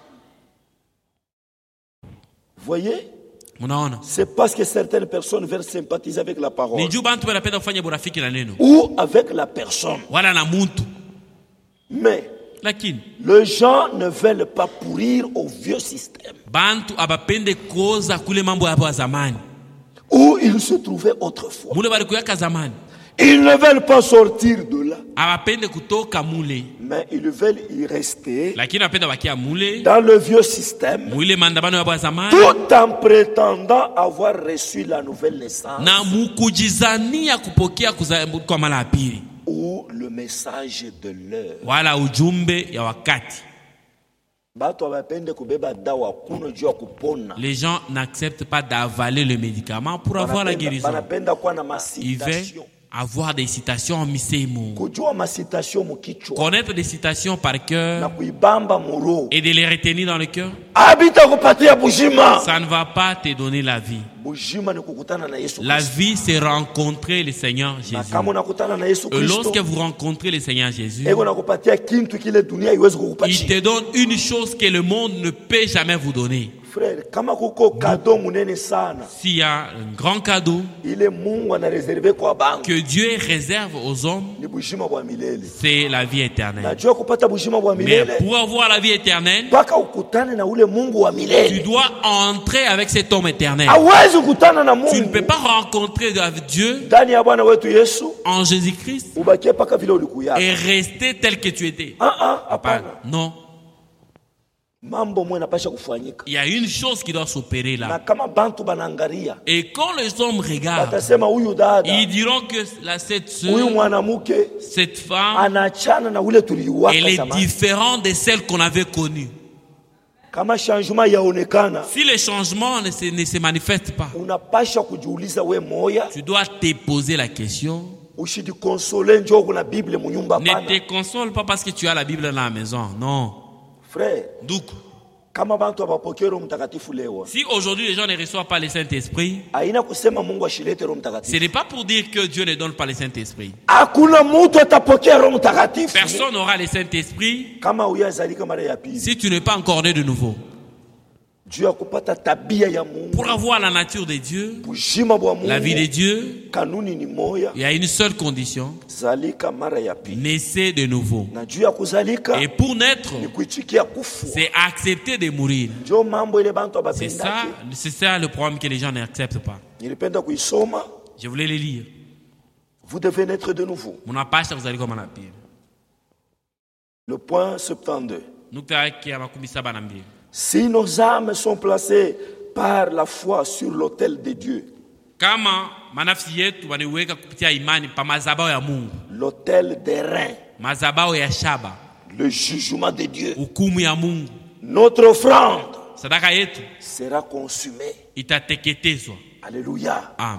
Voyez? Unaona? C'est parce que certaines personnes veulent sympathiser avec la parole. Ni juu bantu banapenda kufanya burafiki na neno. Ou avec la personne. Wala na muntu. Mais Lakini les gens ne veulent pas pourrir au vieux système bantu abapende koza kule mambo yapo ya zamani. où ils se trouvaient autrefois. Mule balikuyaka zamani. Ils ne veulent pas sortir de là, Abapende kutoka mule. mais ils veulent y rester Lakini abapenda bakia mule. dans le vieux système Mwile mandamano yapo ya zamani. tout en prétendant avoir reçu la nouvelle naissance Na mukujizania kupokea kwa mara ya pili. ou le message de l'heure. Wala ujumbe ya wakati. Bato abapende kubeba dawa kuno juu ya kupona. Les gens n'acceptent pas d'avaler le médicament pour avoir la guérison. Banapenda kuwa na Ils veulent masitation. avoir des citations en misemo. Kujua masitation mukichwa Connaître des citations par na cœur kuibamba muro. et de les retenir dans le cœur, Habita kupatia bujima. ça ne va pas te donner la vie. Bujima ni kukutana na Yesu La Kristo. vie, c'est rencontrer le Seigneur Na Jésus. kama unakutana na Yesu Et Kristo, lorsque vous rencontrez le Seigneur Jésus, ego nakupatia kintu kile dunia haiwezi il kukupatia. te donne une chose que le monde ne peut jamais vous donner. Frère, kama kuko kado munene sana, S'il y a un grand cadeau ile Mungu anareserve kwa bangu, que Dieu réserve aux hommes, ni bujima bwa milele. c'est la vie éternelle. Najua kupata bujima bwa Mais milele, pour avoir la vie éternelle, mpaka ukutane na ule Mungu wa tu milele. dois entrer avec cet homme éternel. Hawezi kukutana na Tu ne Mungu peux pas rencontrer Dieu ndani ya Bwana wetu Yesu, en Jésus-Christ ubakie paka vile ulikuya. et rester tel que tu étais. Hapana. Non. Mambo mwe napasha kufanyika. Il y a une chose qui doit s'opérer Na là. kama bantu banaangalia, Et quand les hommes regardent, watasema huyu dada, ils diront que cette huyu sœur, mwanamke cette femme, anachana na ule tuliuwaka elle est zamani. différente de celle qu'on avait connue. Kama changement yaonekana, Si les changements ne se manifestent pas, unapasha kujiuliza we moya, tu dois te poser la question. ushidikonsole njoo kuna Bible munyumba Ne pana. te console pas parce que tu as la Bible dans la maison. Non. Frère, Donc, kama bantu abapokea Roho Mtakatifu leo, si aujourd'hui les gens ne reçoivent pas le Saint-Esprit, haina kusema Mungu ashilete Roho ce Mtakatifu. n'est pas pour dire que Dieu ne donne pas le Saint-Esprit. Hakuna mtu atapokea Roho Mtakatifu Personne n'aura le Saint-Esprit kama uyazalika mara ya pili. si tu n'es pas encore né de nouveau. juu ya kupata tabia ya Mungu, pour avoir la nature de Dieu, bujima bwa Mungu, la vie de Dieu, kanuni ni moya, il y a une seule condition: zalika mara ya pili. naissez de nouveau. Na juu ya kuzalika Et pour naître, ni kuitikia kufu. c'est accepter de mourir. Ndio mambo ile bantu C'est abapendake. ça le problème que les gens n'acceptent pas. Nilipenda kuisoma. Je voulais les lire. Vous devez naître de nouveau. Munapasha kuzalika kama na pili. Le point 72. Nukta yake ya 72. Si nos âmes sont placées par la foi sur l'autel de Dieu, Kama manafsi yetu waniweka kupitia imani pa mazabao ya Mungu, l'autel des reins, mazabao ya shaba, le jugement de Dieu, hukumu ya Mungu, notre offrande sadaka yetu sera consumée. itateketezwa. Alléluia. Amen.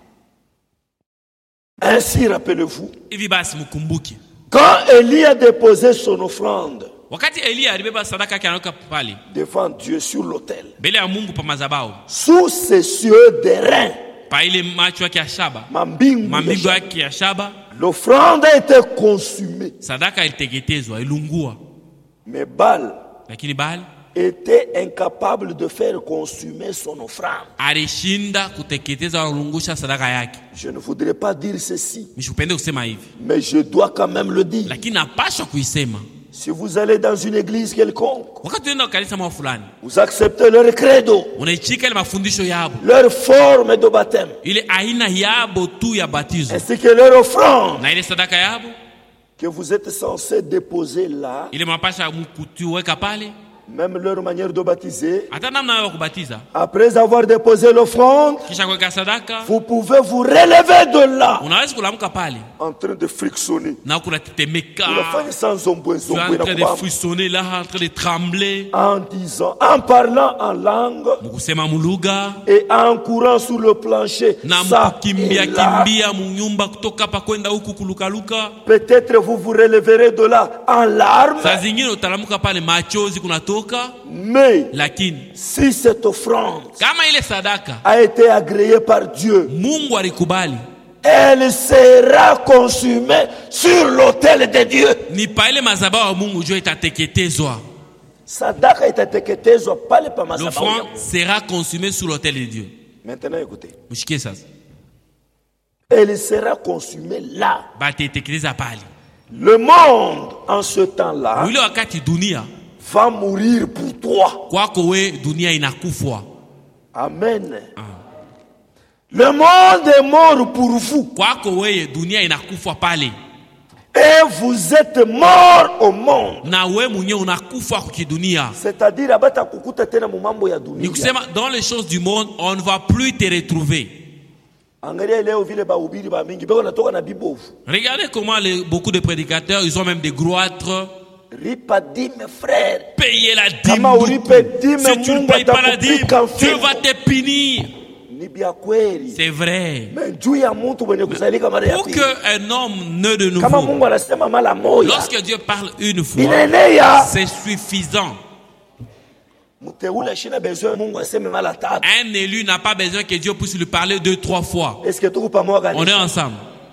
Ainsi, rappelez-vous, Hivi basi mkumbuke, quand Élie a déposé son offrande wakati Elia alibeba sadaka yake anaweka pale devant Dieu sur l'autel, mbele ya Mungu pa mazabao, sous ses cieux des reins, pa ile macho yake ya shaba, mambingu mambingo ya yake ya shaba, l'offrande a été consumée. sadaka iliteketezwa, ilungua. Mais Baal Lakini Baali était incapable de faire consumer son offrande. alishinda kuteketeza au kulungusha sadaka yake. Je ne voudrais pas dire ceci, Mishupende kusema hivi, mais je dois quand même le dire. lakini napaswa kuisema. Si vous allez dans une église quelconque, Wakati unaenda kanisa mwa fulani, vous acceptez leur credo, unaichika ile mafundisho yabo, leur forme de baptême, ile aina yabo tu ya batizo ainsi que leur offrande na ile sadaka yabo, que vous êtes censé déposer là, ile mapasha mkutuweka pale, même leur manière de baptiser. hata namna ya kubatiza. Après avoir déposé l'offrande, Kisha kuweka sadaka, vous pouvez vous relever de là unaweza kulamuka pale en train de frictionner. na kunatetemeka, Vous le faites sans tu es en zomboué, train de frissonner là, en train de trembler, en disant, en parlant en langue mkusema muluga et en courant sur le plancher. na Ça mkimbia et là, kimbia munyumba kutoka hapa kwenda huku kulukaluka. peut-être vous vous relèverez de là en larmes, Saa zingine utalamuka pale machozi kunatoka, mais lakini si cette offrande kama ile sadaka a été agréée par Dieu, Mungu alikubali, elle sera consumée sur l'autel de Dieu. ni pa ile mazabao ya Mungu jua itateketezwa. Sadaka itateketezwa pale pa madhabahu ya L'offrande Mungu. sera consumée sur l'autel de Dieu. Maintenant écoutez, Mshikie sasa, elle sera consumée là. bateteketeza pale. Le monde en ce temps-là Ule wakati dunia va mourir pour toi. kwako we dunia inakufwa. Amen. Le monde est mort pour vous Kwako weye dunia inakufwa pale, et vous êtes mort au monde. na we mwenyewe unakufa kukidunia. C'est-à-dire abata kukuta tena mu mambo ya Ni dunia. kusema dans les choses du monde on ne va plus te retrouver. Angalia leo vile bahubiri ba mingi beko natoka na bibovu. Regardez comment beaucoup de prédicateurs, ils ont même des gloîtres. Ripa dime frère. Payer la dîme. Kama ulipe dime, Si tu ne Mungu payes pas la dîme, atakupika Dieu mfimo. va te punir. Ni bia kweli. C'est vrai. Mais juu ya mtu mwenye kuzalika mara ya Pour pili. qu'un homme naît de Kama nouveau, Mungu anasema mara moja. lorsque Dieu parle une fois, Inenea. c'est suffisant. Mteule shina besoin Mungu aseme mara tatu. Un élu n'a pas besoin que Dieu puisse lui parler 2-3 fois. Est-ce que tuko pamoja On est kanisa? ensemble.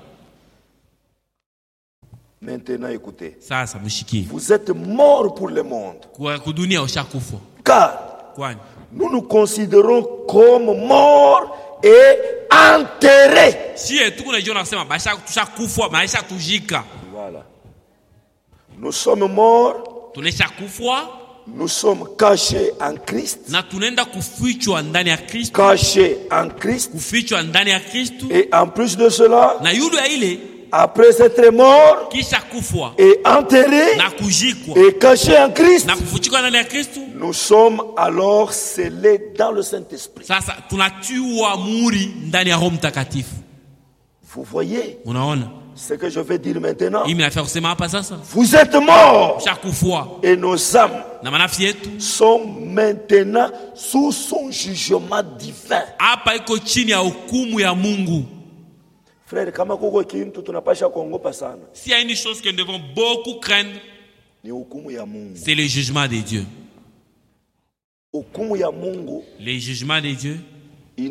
Maintenant écoutez. Sasa mshikie. Vous êtes morts pour le monde. Kwa kudunia ushakufa. Car Kwani nous nous considérons comme morts et enterrés. si tuko na jiona kusema basha tushakufa, maisha tujika. Voilà. Nous sommes morts, Tulishakufa nous sommes cachés en Christ. na tunaenda kufichwa ndani ya Kristo, Cachés en Christ. kufichwa ndani ya Kristo. Et en plus de cela, Na yule ya ile après être mort kisha kufa et enterré na kujikwa et caché en Christ, na kufuchikwa ndani ya Kristo, nous sommes alors scellés dans le Saint-Esprit. sasa tunatiwa muri ndani ya Roho Mtakatifu. Vous voyez Unaona ce que je vais dire maintenant? hii mnafaa kusema hapa sasa, Vous êtes morts ushakufa et nos âmes na manafsi yetu sont maintenant sous son jugement divin. hapa iko chini ya hukumu ya Mungu. Frère, kama kuko kintu tunapasha kuogopa sana, S'il y a une chose que nous devons beaucoup craindre, ni hukumu ya Mungu. c'est le jugement de Dieu. Hukumu ya Mungu Le jugement de Dieu,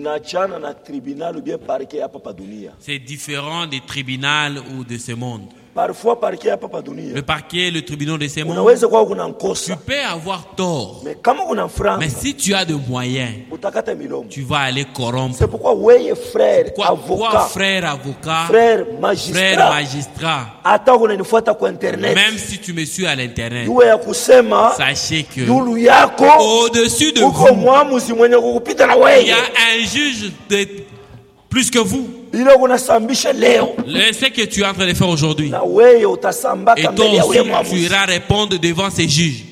inachana na tribunal ou bien parquet hapa pa dunia. c'est différent des tribunaux ou de ce monde. Parfois parquet hapa pa dunia. Le parquet, le tribunal de ces mondes. Unaweza kuwa kuna Tu nkosa. peux avoir tort. Mais kama kuna franga, Mais si tu as de moyens, utakata milomo. tu vas aller corrompre. C'est pourquoi weye frère Pourquoi avocat, frère avocat, frère frère magistrat, magistrat, hata unanifuata kwa internet. même si tu me suis à l'internet, Iwe ya kusema sachez que yulu yako au-dessus de uko vous, mwamuzi mwenye kukupita na il y weye. a un juge de plus que vous. Ile unasambisha leo Ce que tu es en train de faire aujourd'hui. na weye utasambaka Et toi mbele ya ule aussi, tu mwamuzi. iras répondre devant ces juges.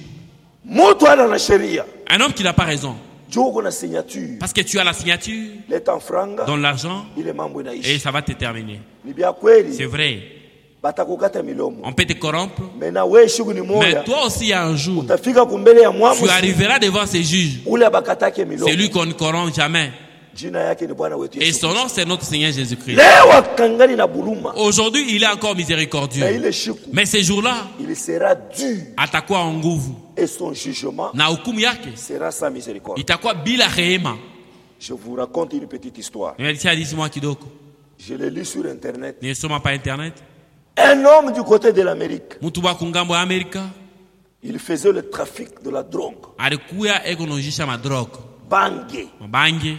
Mtu ana na sheria. Un homme qui n'a pas raison. Juu kuna signature. Parce que tu as la signature, Leta franga donne l'argent, ile mambo et inaishi. ça va te terminer. Ni bia kweli. C'est vrai. Batakukata milomo. On peut te corrompre. Mais na wewe shughuli Mais moja. toi aussi, un jour, Utafika kumbele ya tu mwamuzi. arriveras devant ces juges. Ule bakatake milomo. C'est lui qu'on ne corrompt jamais. Jina yake ni Bwana wetu Et Yesu. son nom, c'est notre Seigneur Jésus-Christ. Leo akangani na buluma. Aujourd'hui, il est encore Na miséricordieux. ile shiku Mais ces jours-là, il sera dur atakuwa en nguvu. et son jugement Na hukumu yake, sera sans miséricorde. itakuwa bila rehema. Je vous raconte une petite histoire. Nimetia hadithi moja kidogo. Je l'ai lu sur internet. Nilisoma pa internet. Un homme du côté de l'Amérique, Mtu wa kungambo ya Amerika il faisait le trafic de la drogue. alikuya ekonojisha madrogue. Bangue. Mabangi.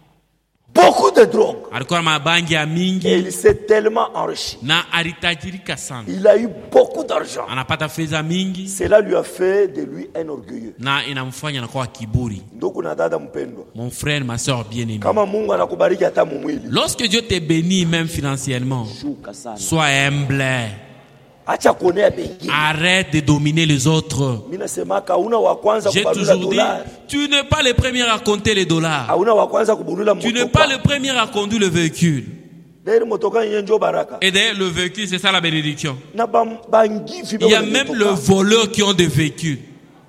Beaucoup de drogue. Alikuwa na mabangi ya Et mingi il s'est tellement enrichi. na alitajirika sana. Il a eu beaucoup d'argent. Anapata fedha mingi Cela lui a fait de lui un orgueilleux. na inamfanya anakuwa kiburi. Ndugu na dada mpendwa, Mon frère, ma soeur bien-aimée. kama Mungu anakubariki hata mumwili, Lorsque Dieu te bénit même financièrement, shuka sana. sois humble. Acha kuonea bengine. Arrête de dominer les autres. Mimi nasemaka hauna wa kwanza J'ai kubadula toujours dit, dolari. tu n'es pas le premier à compter les dollars. Hauna wa kwanza kubadula Tu n'es pas motoka. le premier à conduire le véhicule. Deri motoka yenye njo baraka. Et d'ailleurs, le véhicule, c'est ça la bénédiction. Na bangifi Il y a même le voleur qui ont des véhicules.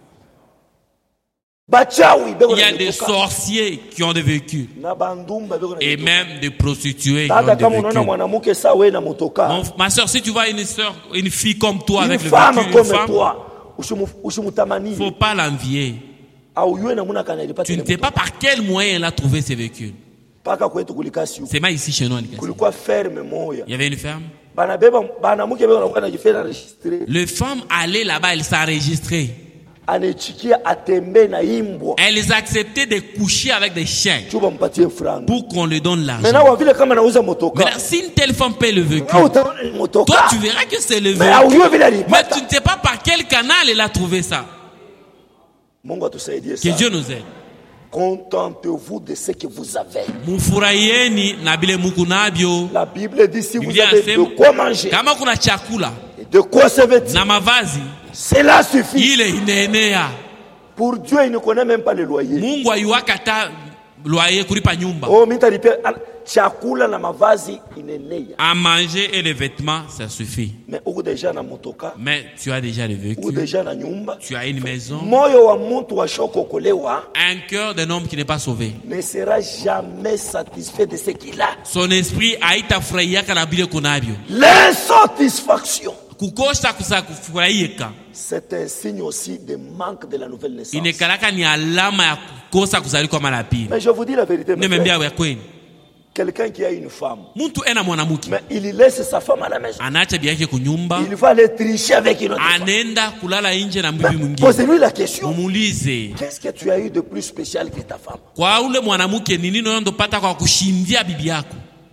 bachawi beko Il y a na des motoka. sorciers qui ont des véhicules. Na bandumba beko na Et motoka. même des prostituées qui ont Dada des kama unaona véhicules. mwanamke sawa na motoka. Ma soeur, si tu vois une fille comme toi Une avec le femme véhicule, comme une femme, toi. Usimutamani. faut pas l'envier. Au yue na muna kana ilipata. Tu ne sais pas par quel moyen elle a trouvé ces véhicules. Paka kwetu kulikasi. C'est pas ici chez nous. Alikasi. Kulikuwa ferme moya. Il y avait une ferme. Banabeba banamuke beko na kana jifera enregistrer. Les femmes allaient là-bas, elles s'enregistraient. Anechikia atembe na imbwa. Elles acceptaient de coucher avec des chiens Chuba mpatie franga. pour qu'on leur donne Maintenant l'argent. wa vile kama nauza motoka. Maintenant, si une telle femme paie le véhicule, Wewe utaona ni motoka. toi tu verras que c'est le Mais au véhicule. yue vile Mais alipata. tu ne sais pas par quel canal elle a trouvé ça. Mungu atusaidie Que sana. Dieu nous aide. Contentez-vous de ce que vous avez. Mufurahieni na bile muku nabyo. La Bible dit si vous Biblia avez inasema, de quoi manger kama kuna chakula et de quoi se vêtir, na mavazi, cela suffit. ile inaenea. Pour Dieu, il ne connaît même pas le loyer. Mungu ayuwaka hata loyer kulipa nyumba. Oh, mitalipe chakula na mavazi inenea. À manger et les vêtements, ça suffit. Mais uko deja na motoka, Mais tu as déjà le uko véhicule, deja na nyumba. tu as une maison. Moyo wa mtu wa shoko kolewa Un cœur d'un homme qui n'est pas sauvé. ne sera jamais satisfait de ce qu'il a. Son esprit haitafurahiaka na bile kunabyo. L'insatisfaction, Kukosa kufurahika c'est un signe aussi de manque de la nouvelle naissance. inekalaka ni alama ya kukosa kuzaliwa mara ya pili. Mais je vous dis la vérité, mes Nimembia frères. ya kweli. Quelqu'un qui a une femme, Mtu ena mwanamke mais il laisse sa femme à la maison. anaacha bibi yake kunyumba, Il va aller tricher avec une autre femme. anaenda kulala nje na bibi mwingine. Posez-lui la question. Mumuulize, Qu'est-ce que tu as eu de plus spécial que ta femme? kwa ule mwanamke ni nini unayopata kwa kushindia bibi yako?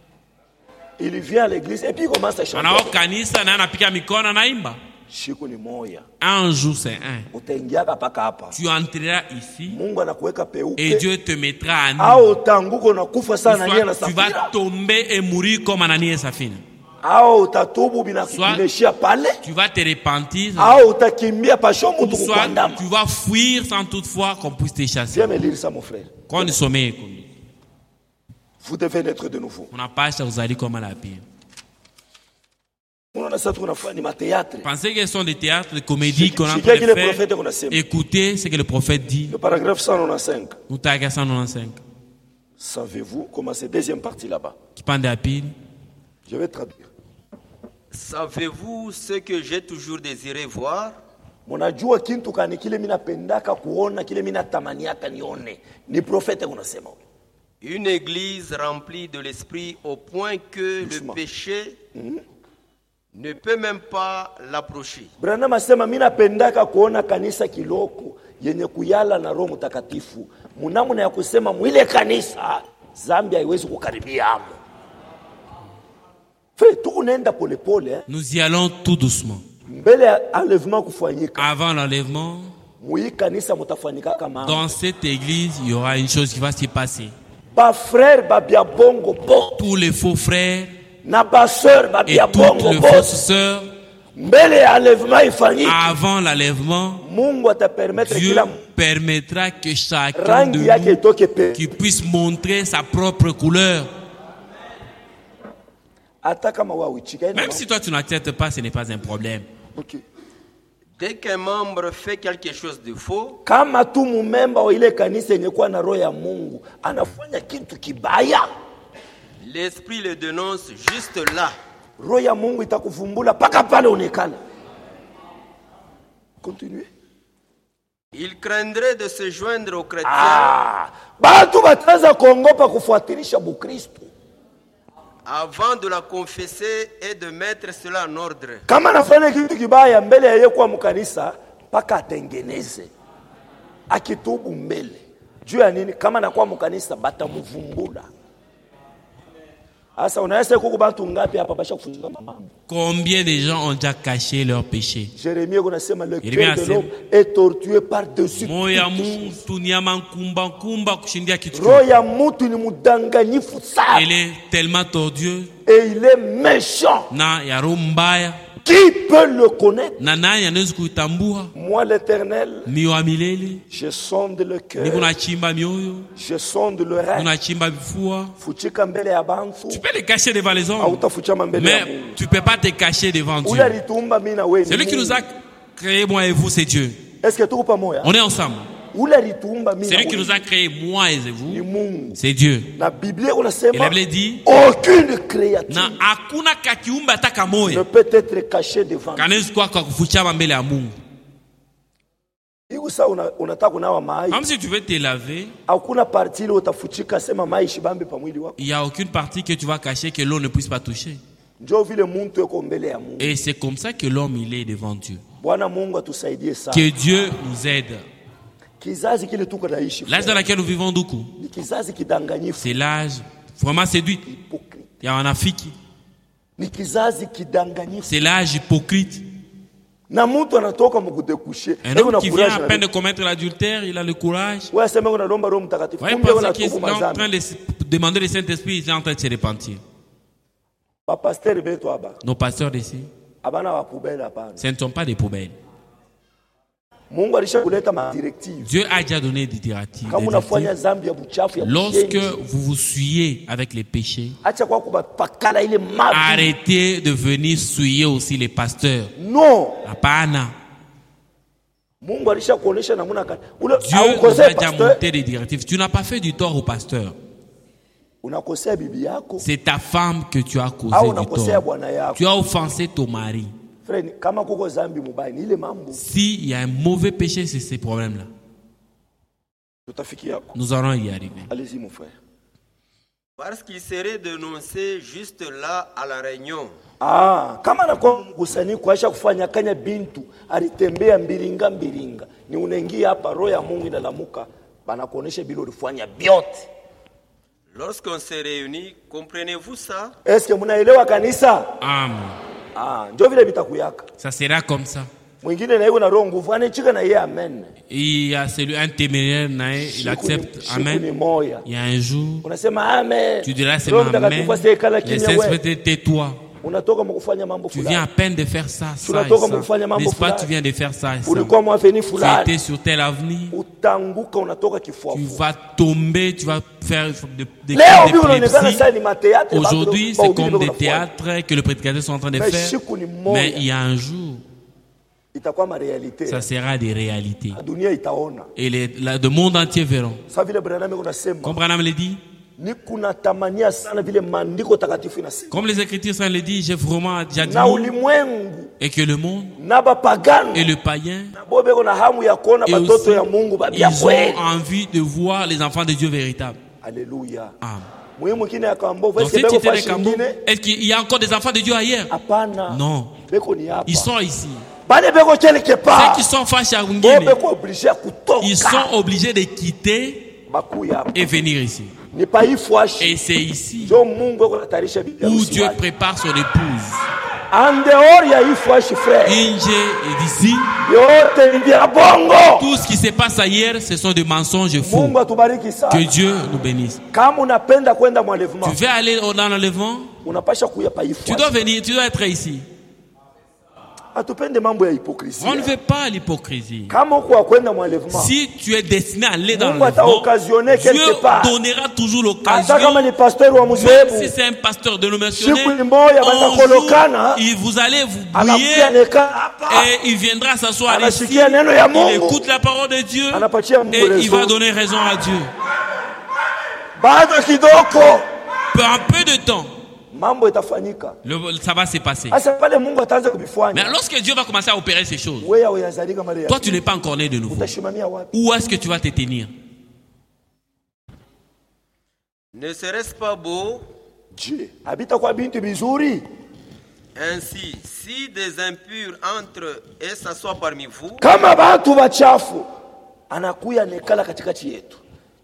Il vient à l'église et puis il commence à chanter. Anao kanisa na anapika mikono anaimba. Shiku ni moya. Un jour c'est un. Utaingiaka paka hapa. Tu entreras ici Mungu anakuweka et peupe. Dieu te mettra à nu. Au tanguko nakufa sana nia na Soit tu vas safira. tomber et mourir comme Ananias et Safina. Au utatubu Soit- binashia pale. Tu vas te repentir. Au utakimbia pasho mtu Soit kukuandama. tu vas fuir sans toutefois qu'on puisse te chasser. Viens me lire ça mon frère. Quand on est sommé, comme dit, Vous devez naître de nouveau. on n'a pas à vous aller comme à la pire. Unaona sasa tunafanya ni mateatre. Pensez que ce sont des théâtres, des comédies qu'on a en Shikia train kile de prophète faire. kunasema. Écoutez ce que le prophète dit. Le paragraphe 195. Nous taguons 195. Savez-vous comment c'est deuxième partie là-bas? Qui parle de la pile. Je vais traduire. Savez-vous ce que j'ai toujours désiré voir? Mnajua kintu kani kile mimi napendaka kuona, kile mimi natamaniaka nione. Ni prophète kunasema. Une église remplie de l'esprit au point que Doucement. le péché ne peut même pas l'approcher. Branham asema mimi napendaka kuona kanisa kiloko yenye kuyala na Roho Mtakatifu. Munamuna ya kusema mwile kanisa Zambia haiwezi kukaribia amo. Tukunaenda pole pole. Nous y allons tout doucement. Mbele ya enlèvement kufanyika. Avant l'enlèvement, Mui kanisa mutafanyika kama. dans cette église, il y aura une chose qui va se passer. Ba frère ba bia bongo bo. Tous les faux frères Na ba sœur ba et bia toutes bongo les bo. fausses sœurs, Mbele ya enlèvement ifanyika. avant l'enlèvement, Mungu atapermettre Dieu kila permettra que chacun de rangi yake nous itoke pe. qui puisse montrer sa propre couleur. Hata kama wawichika. Même si toi tu n'acceptes pas, ce n'est pas un problème. Okay. Dès qu'un membre fait quelque chose de faux, Kama tu mumemba wa ile kanisa yenye kuwa na roho ya Mungu anafanya kitu kibaya, l'esprit le dénonce juste là. roho ya Mungu itakuvumbula paka pale onekana. Continuez. Il craindrait de se joindre aux chrétiens Batu bataanza kuongopa kufuatilisha Bukristo. avant de la confesser et de mettre cela en ordre. Kama anafanya kitu kibaya mbele ya yeye kuwa mkanisa paka atengeneze. Akitubu mbele. Juu ya nini? Kama anakuwa mkanisa batamuvumbula. Asa unaweza kuku bantu ngapi hapa basha kufunga mambo. Combien de gens ont déjà caché leurs péchés? Jérémie kunasema le Yeremia cœur de asema, l'homme est tortué par-dessus. Moya mtu ni ama nkumba kushindia kitu. Roho ya mtu ni mudanganyifu sana. Il est tellement tordieux Et il est méchant. na ya roho mbaya Qui peut le connaître? na nani anaweza kuitambua? Moi l'Éternel, Ni wa milele, je sonde le ni cœur, kunachimba mioyo, je sonde le rein. kunachimba vifua. Fuchika mbele ya bantu, Tu peux les cacher devant les hommes, hautafuchama mbele ya mais Mungu. tu ne peux pas te cacher devant Ule Dieu. alitumba mimi na wewe. ni Celui qui Mungu. nous a créé, moi et vous, c'est Dieu. Est-ce que tuko pamoja? On est ensemble. Ule alitumba mimi na Celui qui wewe. nous a créé, moi et Ni vous, Mungu. c'est Dieu. Na Biblia Et unasema la Bible dit, aucune créature na hakuna kakiumbe hata ne kamoja peut être cachée devant Dieu. kanaweza kuwa kwa kufuchama mbele ya Mungu. Hiyo sasa unataka kunawa mai. Même si tu veux te laver, Hakuna parti ile utafuchika sema mai shibambe pa mwili wako. il n'y a aucune partie que tu vas cacher que l'eau ne puisse pas toucher. Njoo vile mtu yuko mbele ya Mungu. Et c'est comme ça que l'homme il est devant Dieu. Bwana Mungu atusaidie sana. Que Dieu nous aide. Kizazi kile tuko naishi. L'âge dans lequel nous vivons, Doukou, Ni kizazi kidanganyifu. c'est l'âge vraiment séduit. Hypocrite. Il y a un Afrique. Ni kizazi kidanganyifu. C'est l'âge hypocrite. Na mtu anatoka mkudekushe. Un homme qui vient à peine de commettre l'adultère, il a le courage. Wewe sema unalomba Roho Mtakatifu. Voyez, Kumbe penser qu'il est unatubu en train mazambi. de demander le Saint-Esprit, il est en train de se repentir. Ba pasteur betu hapa. Nos pasteurs d'ici, Abana wa poubelle hapana. ce ne sont pas des poubelles. Mungu alisha kuleta ma directive. Dieu a déjà donné des directives. Kama Des unafanya directives. zambi ya buchafu ya Lorsque bushenzi, vous vous souillez avec les péchés, acha kwa kubapakala ile mavi. arrêtez de venir souiller aussi les pasteurs. No. Hapana. Mungu alisha kuonesha namna gani. Ule Dieu nous a aukosea déjà pasteur, monté des directives. Tu n'as pas fait du tort au pasteur. unakosea bibi yako C'est ta femme que tu as causé au du unakosea tort. bwana yako. Tu as offensé ton mari. Frère, kama kuko zambi mubaya ni ile mambo S'il y a un mauvais péché, c'est ces problèmes-là. tutafikia yako. Nous allons y arriver. Allez-y mon frère. Parce qu'il serait dénoncé juste là à la réunion. Kama anakuwa mkusanyiko aisha kufanya kanya bintu alitembea mbilinga ni unaingia hapa roho ya Mungu inalamuka banakuonesha bilo ulifanya biote. Lorsqu'on se réunit, comprenez-vous ça? Est-ce que mnaelewa kanisa? Amen. Ndio vile bitakuyaka. Ça sera comme ça. Mwingine na yeye na roho nguvu anachika na yeye amen. Il y a celui, un téméraire, il accepte. Siku ni Amen. moya. Il y a un jour, Unasema amen. tu diras Roho seulement Mtakatifu Amen. asikala Le kimya Saint-Esprit wewe. te tais-toi. Unatoka mkufanya mambo Tu viens à fulani. peine de faire ça, ça et Tunatoka ça. mkufanya mambo N'est-ce pas, fulani. tu viens de faire ça et ça. Ulikuwa mwafeni Tu fulani. étais sur tel avenir. Utanguka unatoka kifua. Tu vas tomber, tu vas faire des Leo cas hivi unaonekana d'épilepsie. sasa ni mateatre. Aujourd'hui, c'est comme des théâtres que les prédicateurs sont en train de Mais faire. siku ni moja. Mais il y a un jour, Itakuwa ma réalité. ça sera des réalités. Dunia itaona. Et le monde entier verront. Sasa vile Branham unasema Comme Branham le dit, ni kuna tamania sana vile maandiko takatifu inasema. comme les Écritures sont le dit, j'ai vraiment déjà dit, Na ulimwengu et que le monde na bapagano et le païen, na bobe kuna hamu ya kuona et batoto aussi, ya Mungu babia ils kweli. ont envie de voir les enfants de Dieu véritables. Alléluia. Amen. Muhimu kine ya kambo. Dans Est-ce cette que cité beko de Kambo, fashingine? est-ce qu'il y a encore des enfants de Dieu ailleurs? Apana. Non. Beko ni hapa. Ils sont ici. Bale beko quelque Ceux part. qui sont fâchés à Bo Wingine, beko obligé kutoka. ils sont obligés de quitter Bakuya hapa. et venir ici. Ni pa ifwashi. Et c'est ici Jo Mungu eko natarisha bibi où harusi Dieu wake. prépare son épouse. En dehors ya ifwashi frère. Inge est d'ici. Yote ni ya bongo. Tout ce qui se passe ailleurs, ce sont des mensonges faux. Mungu atubariki sana. Que Dieu nous bénisse. Kama unapenda kwenda mwalevement, Tu veux aller dans l'enlèvement? unapasha kuya pa Tu ifwashi. dois venir, tu dois être ici. Atupende mambo ya hypocrisie. On ne veut pas l'hypocrisie. Kama uko kwenda mwalevement, Si tu es destiné à aller dans Mungu ata l'enlèvement, occasionner Dieu quelque part. donnera toujours Hata kama ni l'occasion. pasteur wa Même si mzebu, c'est un pasteur dénominationnaire, siku moja batakolokana, vous allez vous anakuja brouiller neka hapa, et il viendra s'asseoir ici. anasikia neno ya Il Mungu, écoute la parole de Dieu anapatia Mungu et il raison. va donner raison à Dieu. Baada kidogo En peu de temps, mambo itafanyika. ça va se passer. Sasa pale Mungu ataanza Mais kubifanya, lorsque Dieu va commencer à opérer ces choses, wewe uyazalika mara ya toi tu n'es pas encore né de nouveau. utashimamia wapi? Où est-ce que tu vas te tenir? Ne serait-ce pas beau Je, habita kwa binti bizuri. ainsi, si des impurs entrent et s'assoient parmi vous, Kama watu wachafu anakuya nekala katikati yetu.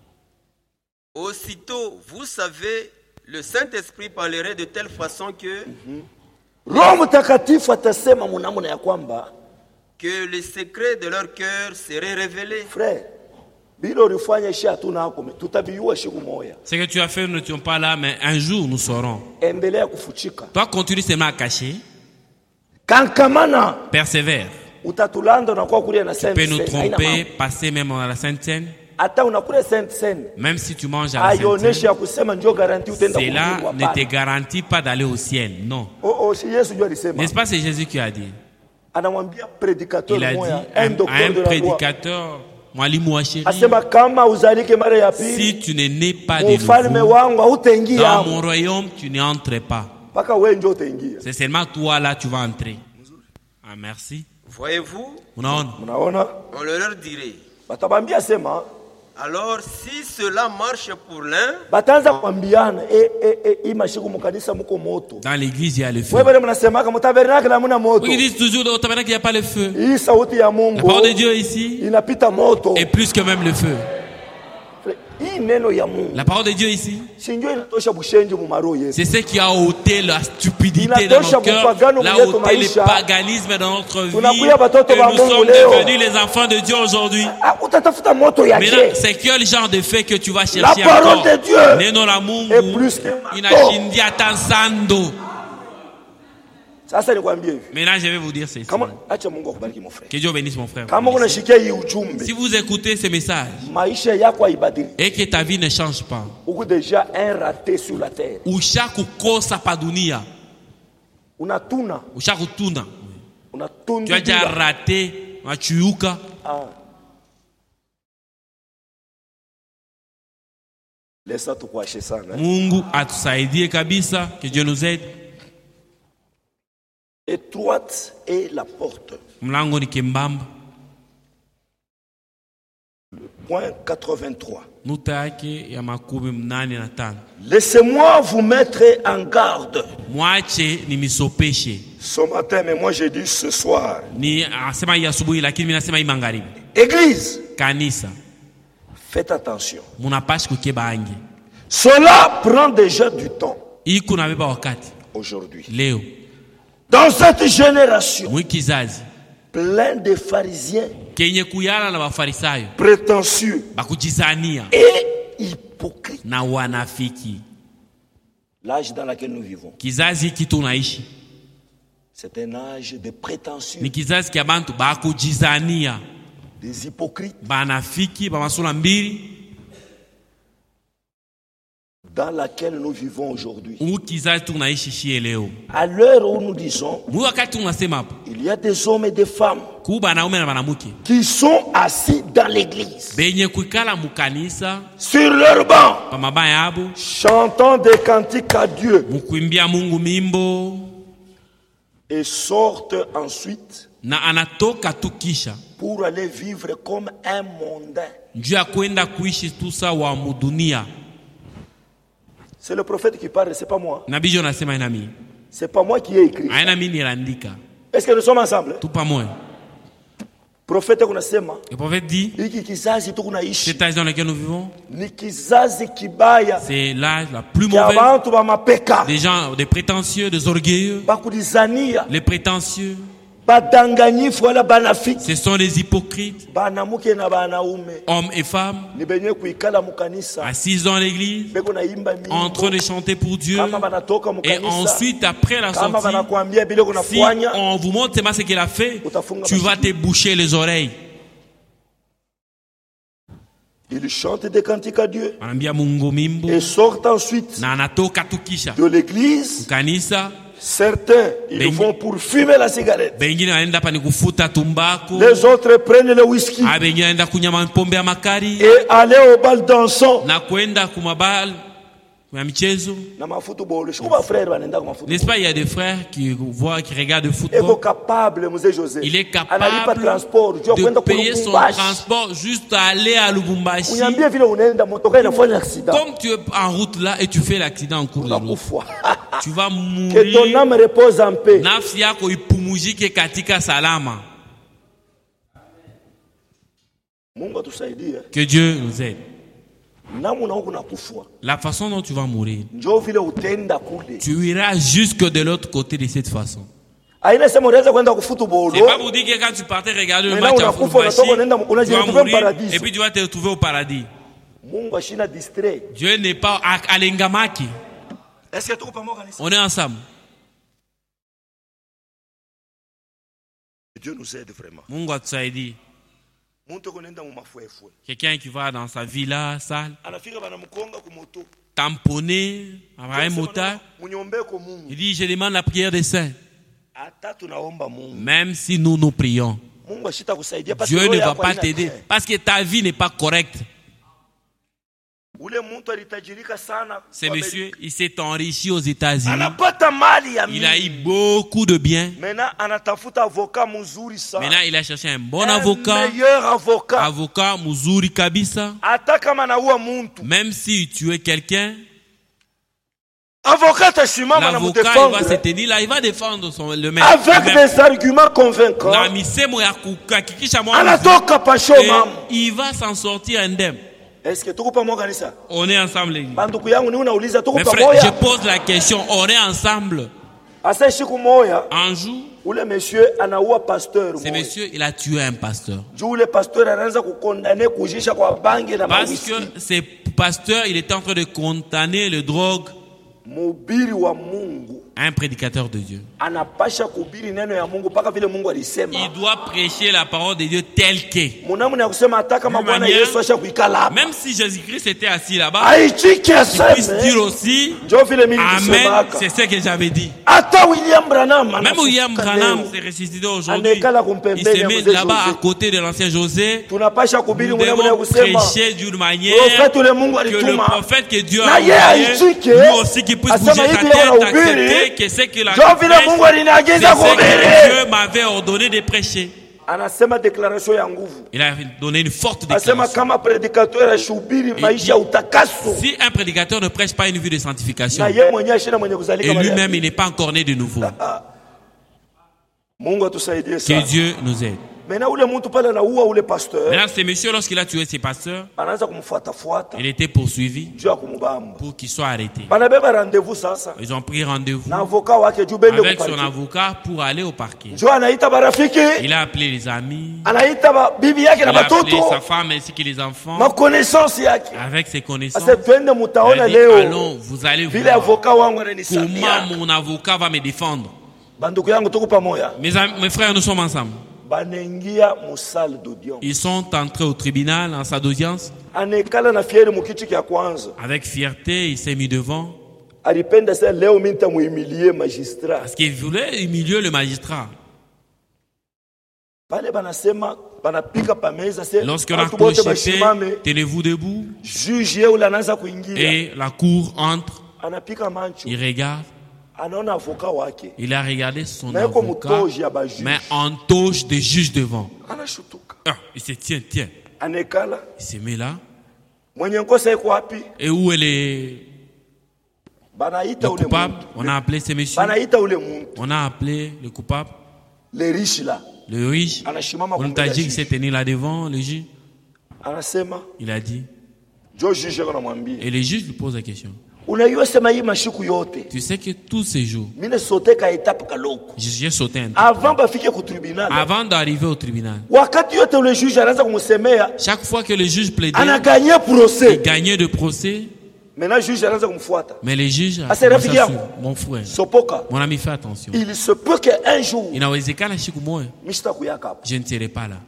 aussitôt, vous savez, le Saint-Esprit parlerait de telle façon Roho Mtakatifu atasema munamuna ya kwamba que les secrets de leur cœur seraient révélés. frère, bila ulifanya shi hatuna hako, tutabiua siku moja. Ce que tu as fait, nous n'étions pas là, mais un jour nous saurons. Endelea kufuchika. Toi, continue seulement à cacher. Kankamana Persévère. utatulanda unakuwa kulia na Tu sainte peux nous scène. Haina tromper, mambo. passer même à la Sainte Seine. Hata unakula sainte scène. Même si tu manges à la Sainte Aioneshe Seine, ya kusema ndio garanti utaenda cela kuliwa ne te pale. garantit pas d'aller au ciel. Non. Oh, si Yesu ndio alisema. N'est-ce pas, c'est Jésus qui a dit. Anamwambia prédicateur Il a dit moya, à un un docteur de la loi. prédicateur, mwalimu wa sheria, Asema kama uzalike mara ya pili, si tu ne nais pas de ufalme nouveau, wangu hautaingia dans hapo. mon royaume, tu n'entres pas. Mpaka wewe ndio utaingia. C'est seulement toi là, tu vas entrer. Ah, merci. Voyez-vous, Unaona? Unaona? on leur dirait, Batabambia sema, alors si cela marche pour l'un, bataanza kuambiana hii mashiku mkanisa mko moto. Dans l'église, il y a le feu. Wewe bale mnasema kama tabernacle hamna moto. Oui, ils disent toujours au tabernacle qu'il n'y a pas le feu. Hii sauti ya La Mungu parole de Dieu ici inapita moto. est plus que même le feu. Hii neno ya Mungu La parole de Dieu ici, si ndio inatosha bushenji mu maro yetu. c'est ce qui a ôté la stupidité dans Inatosha nos cœurs, kupagano l'a mwetu ôté le maisha. paganisme dans notre vie, Tunakuya batoto que ba nous Mungu sommes leo. devenus les enfants de Dieu aujourd'hui. Ah, utatafuta moto ya Maintenant, je. c'est quel genre de fait que tu vas chercher La parole encore? de Dieu Neno la est Mungu plus que marteau. inashindia tansando. Sasa nikwambie hivi. Maintenant, je vais vous dire ceci. Kama acha Mungu akubariki mon frère. Que Dieu bénisse mon frère. Kama unashikia hii ujumbe, Si vous écoutez ce message maisha yako haibadiliki. et que ta vie ne change pas, Uko déjà un raté sur la terre. ushakukosa pa dunia, Unatuna, ushakutuna, unatundu. tu as déjà raté, unachuyuka. Ah. Laisse tukuashe sana. Mungu atusaidie kabisa, que Dieu nous aide. Étroite est la porte. Mlango ni kembamba. Point 83. Nuta yake ya 85. Laissez-moi vous mettre en garde. Mwache ni misopeshe. Ce matin, mais moi j'ai dit ce soir. Ni asema hii asubuhi lakini mimi nasema hii magharibi. Église, Kanisa, faites attention. munapashi kukeba ange. Cela prend déjà du temps Hii kunabeba wakati. aujourd'hui. Leo, Dans cette génération, mwi kizazi plein de pharisiens kenye kuyala na wafarisayo prétentieux bakujizania et hypocrites. na wanafiki. L'âge dans lequel nous vivons, Kizazi hiki tunaishi c'est un âge de prétentieux, ni kizazi kya bantu bakujizania, des hypocrites, banafiki bamasula mbili. dans laquelle nous vivons aujourd'hui. Huu kizazi tunaishi shie leo. À l'heure où nous disons, Mwi wakati tunasema hapo il y a des hommes et des femmes ku banaume na banamuke qui sont assis dans l'église, benye kuikala mukanisa sur leur banc, pa mabaya yabo chantant des cantiques à Dieu, mukwimbia Mungu mimbo, et sortent ensuite na anatoka tu kisha pour aller vivre comme un mondain. njuu ya kwenda kuishi tu sawa mudunia. C'est le prophète qui parle, c'est pas moi. nabii ndio anasema nami. C'est pas moi qui ai écrit. Haina mimi niliandika. Est-ce que nous sommes ensemble? Tout pas moi. Prophète kunasema, Le prophète dit, hiki kizazi tunaishi cet âge dans lequel nous vivons, ni kizazi kibaya c'est l'âge la plus kya mauvaise. bantu ba mapeka Des gens, des prétentieux, des orgueilleux. bakudizania Les prétentieux, badanganyifu wala banafiki ce sont les hypocrites, banamuke na banaume hommes et femmes, ni benye kuikala mukanisa assis dans l'église, beko naimba en train mingo de chanter pour Dieu. kama banatoka Et mukanisa ensuite, après la kama sortie, banakuambia bile si kunafanya on vous montre seulement ce qu'il a fait, tu vas te boucher les oreilles. il chante des cantiques à Dieu Anambia Mungu mimbo, et sortent ensuite na anatoka tukisha. de l'église. Kanisa, Certains ils Bengi- vont pour fumer la cigarette, bengine wanaenda pa ni kufuta tumbako, les autres prennent le whisky bengine wanaenda kunywa pombe ya makari, et aller au bal dansant na kwenda kumabal, kwa michezo. na mafutu bolo shikuba frère banenda kwa mafutu. N'est-ce pas, il y a des frères qui voient, qui regardent le Eko football. capable mzee José Il est analipa capable transport juu ya de kwenda payer son kulubumbashi. transport juste à aller à Lubumbashi. Unyambie vile unaenda motoka inafanya accident Comme tu es en route là et tu fais l'accident en cours de route, unakufa. tu vas Que ton mourir. âme repose en paix. Nafsi yako ipumuzike katika salama. Mungu atusaidie. Que Dieu nous aide. Namuna huko nakufa. La façon dont tu vas mourir, Njoo vile utenda kule. tu iras jusque de l'autre côté de cette façon. Haina sema unaweza kwenda kufutu bolo. C'est pas pour dire que quand tu partais regarder le Mais match là, à on a Lubumbashi, on a- on a- tu vas retrouvé au mourir paradis. et puis tu vas te retrouver au paradis. Mungu ashina distrait. Dieu n'est pas à Lengamaki. Est-ce que tuko pamoja kanisa? On est ensemble. Dieu nous aide vraiment. Mungu atusaidie. Muntu konenda mu mafuefue. Quelqu'un qui va dans sa villa sale, Anafika banamkonga ku moto. tamponné, avoir un motard, Munyombe ko Mungu. il dit, je demande la prière des saints. Hata tunaomba Mungu. Même si nous prions, Mungu ashita kusaidia parce que Dieu ne roho va yako pas haina t'aider bien. parce que ta vie n'est pas correcte. Ule muntu alitajirika sana. Ce monsieur, il s'est enrichi aux États-Unis. Anapata mali ya Il a mingi. eu beaucoup de biens. Maintenant anatafuta avocat mzuri sana. Maintenant, il a cherché un bon Un avocat. meilleur avocat. Avocat Muzuri Kabisa. Hata kama naua muntu. Même si tu es quelqu'un, Avocat atasimama na l'avocat, il va se mudefendre tenir là, il va défendre le maître. avec des arguments convaincants. Na misemo ya kuhakikisha mwa Anatoka pasho et mama. il va s'en sortir indemne. Est-ce que tuko pamoja kanisa? On est ensemble, les gars. Banduku yangu ni unauliza tuko Mes frères, je pamoja? pose la question, on est ensemble. Asa siku moya Un jour, ule monsieur anaua pasteur ce moya. monsieur, il a tué un pasteur. Juu ule pasteur anaanza kukondane kujisha kwa bangi na Parce mawisi. que ce pasteur, il était en train de condamner le drogue Mhubiri wa Mungu à un prédicateur de Dieu. anapasha kuhubiri neno ya Mungu mpaka vile Mungu alisema. Il doit prêcher la parole de Dieu telle qu'est. Munamuna ya kusema hata kama D'une Bwana manière, Yesu asha kuikala hapa. Même si Jésus-Christ était assis là-bas, Aichiki il puisse dire aseme. aussi, Njoo vile mimi Amen, nisemaka. c'est ce que j'avais dit. Hata William Branham Même anafufuka William Branham leo. s'est ressuscité aujourd'hui. Anekala kumpembeni Il se ya met mzee là-bas à José. côté de l'ancien José. Tunapasha kuhubiri Nous munamuna ya devons kusema. prêcher d'une manière Prophète ule Mungu que le alituma. prophète que Dieu Na a yeye envoyé, aitike, lui aussi qui puisse asema bouger sa hivi tête, wanahubiri, accepter que c'est que la Njoo vile prêche, Mungu aliniagiza c'est ce kuhubiri. que Dieu m'avait ordonné de prêcher. Anasema déclaration ya nguvu. Il a donné une forte Asema déclaration. kama predikateur ashubiri maisha ya utakaso. Si un prédicateur ne prêche pas une vie de sanctification, Na yeye mwenyewe ashina mwenye kuzalika et mali ya lui-même pili. il n'est pas encore né de nouveau, Mungu atusaidie que sana. Dieu nous aide. Mena ule mtu pale anaua ule pasteur, Maintenant, ce monsieur, lorsqu'il a tué ses pasteurs, anaanza kumfuatafuata il était poursuivi juu ya kumubamba. pour qu'il soit arrêté. Banabeba rendez-vous sasa Ils ont pris rendez-vous na avocat wake juu bende avec son kuparki. avocat pour aller au parquet. Njoo anaita barafiki, Il a appelé les amis, anaita bibi yake il na a appelé batoto, sa femme ainsi que les enfants, ma connaissance yake. avec ses connaissances. Asa twende Il mutaona a dit, leo allons, vous allez vile voir avocat wangu comment ananisamia. mon avocat va me défendre. Banduku yangu tuko pamoja. Mes frères, nous sommes ensemble. Banengia mu salle d'audience. Ils sont entrés au tribunal en salle d'audience. Anekala na fieri mukiti kya kwanza. Avec fierté, il s'est mis devant Alipenda sasa leo mimi nitamuhimilie magistrat. parce qu'il voulait humilier le magistrat. Pale banasema banapika pa meza sasa. Lorsqu'on a watu wote clocheté, bashimame. tenez-vous debout Juge yeye ule anaanza kuingia. et la cour entre. Anapika mancho. Il regarde. Anaona avocat wake. Il a regardé son Na yuko avocat, mutoji ya bajuge. mais en toge de juge devant. Anashutuka. Ah, il se tient, tiens. Anekala. Il se met là. Mwenye nkosa yuko wapi? Et où est Banaita Le ule coupable, muntu. on a appelé ces messieurs. Banaita ule muntu. On a appelé le coupable, Le riche là. le riche. Anashimama On t'a dit qu'il s'est tenu là devant, le juge. Anasema, Il a dit. jo juge kana mwambie. Et le juge lui pose la question. Unajua sema hii mashiku yote. Tu sais que tous ces jours, Mine sote ka etape kaloko. j'ai sauté un peu. Avant bafike ku tribunal. Avant d'arriver au tribunal, Wakati yote ule juge anaanza kumsemea, chaque fois que le juge plaidait, anaganya il procès. gagnait de procès, Maintenant juge anaanza kumfuata. mais les juges, c'est rafiki yangu. mon frère, Sopoka. mon ami, fais attention. Il se peut qu'un jour, Inawezekana siku moja mishta kuyaka hapo. je ne serai pas là.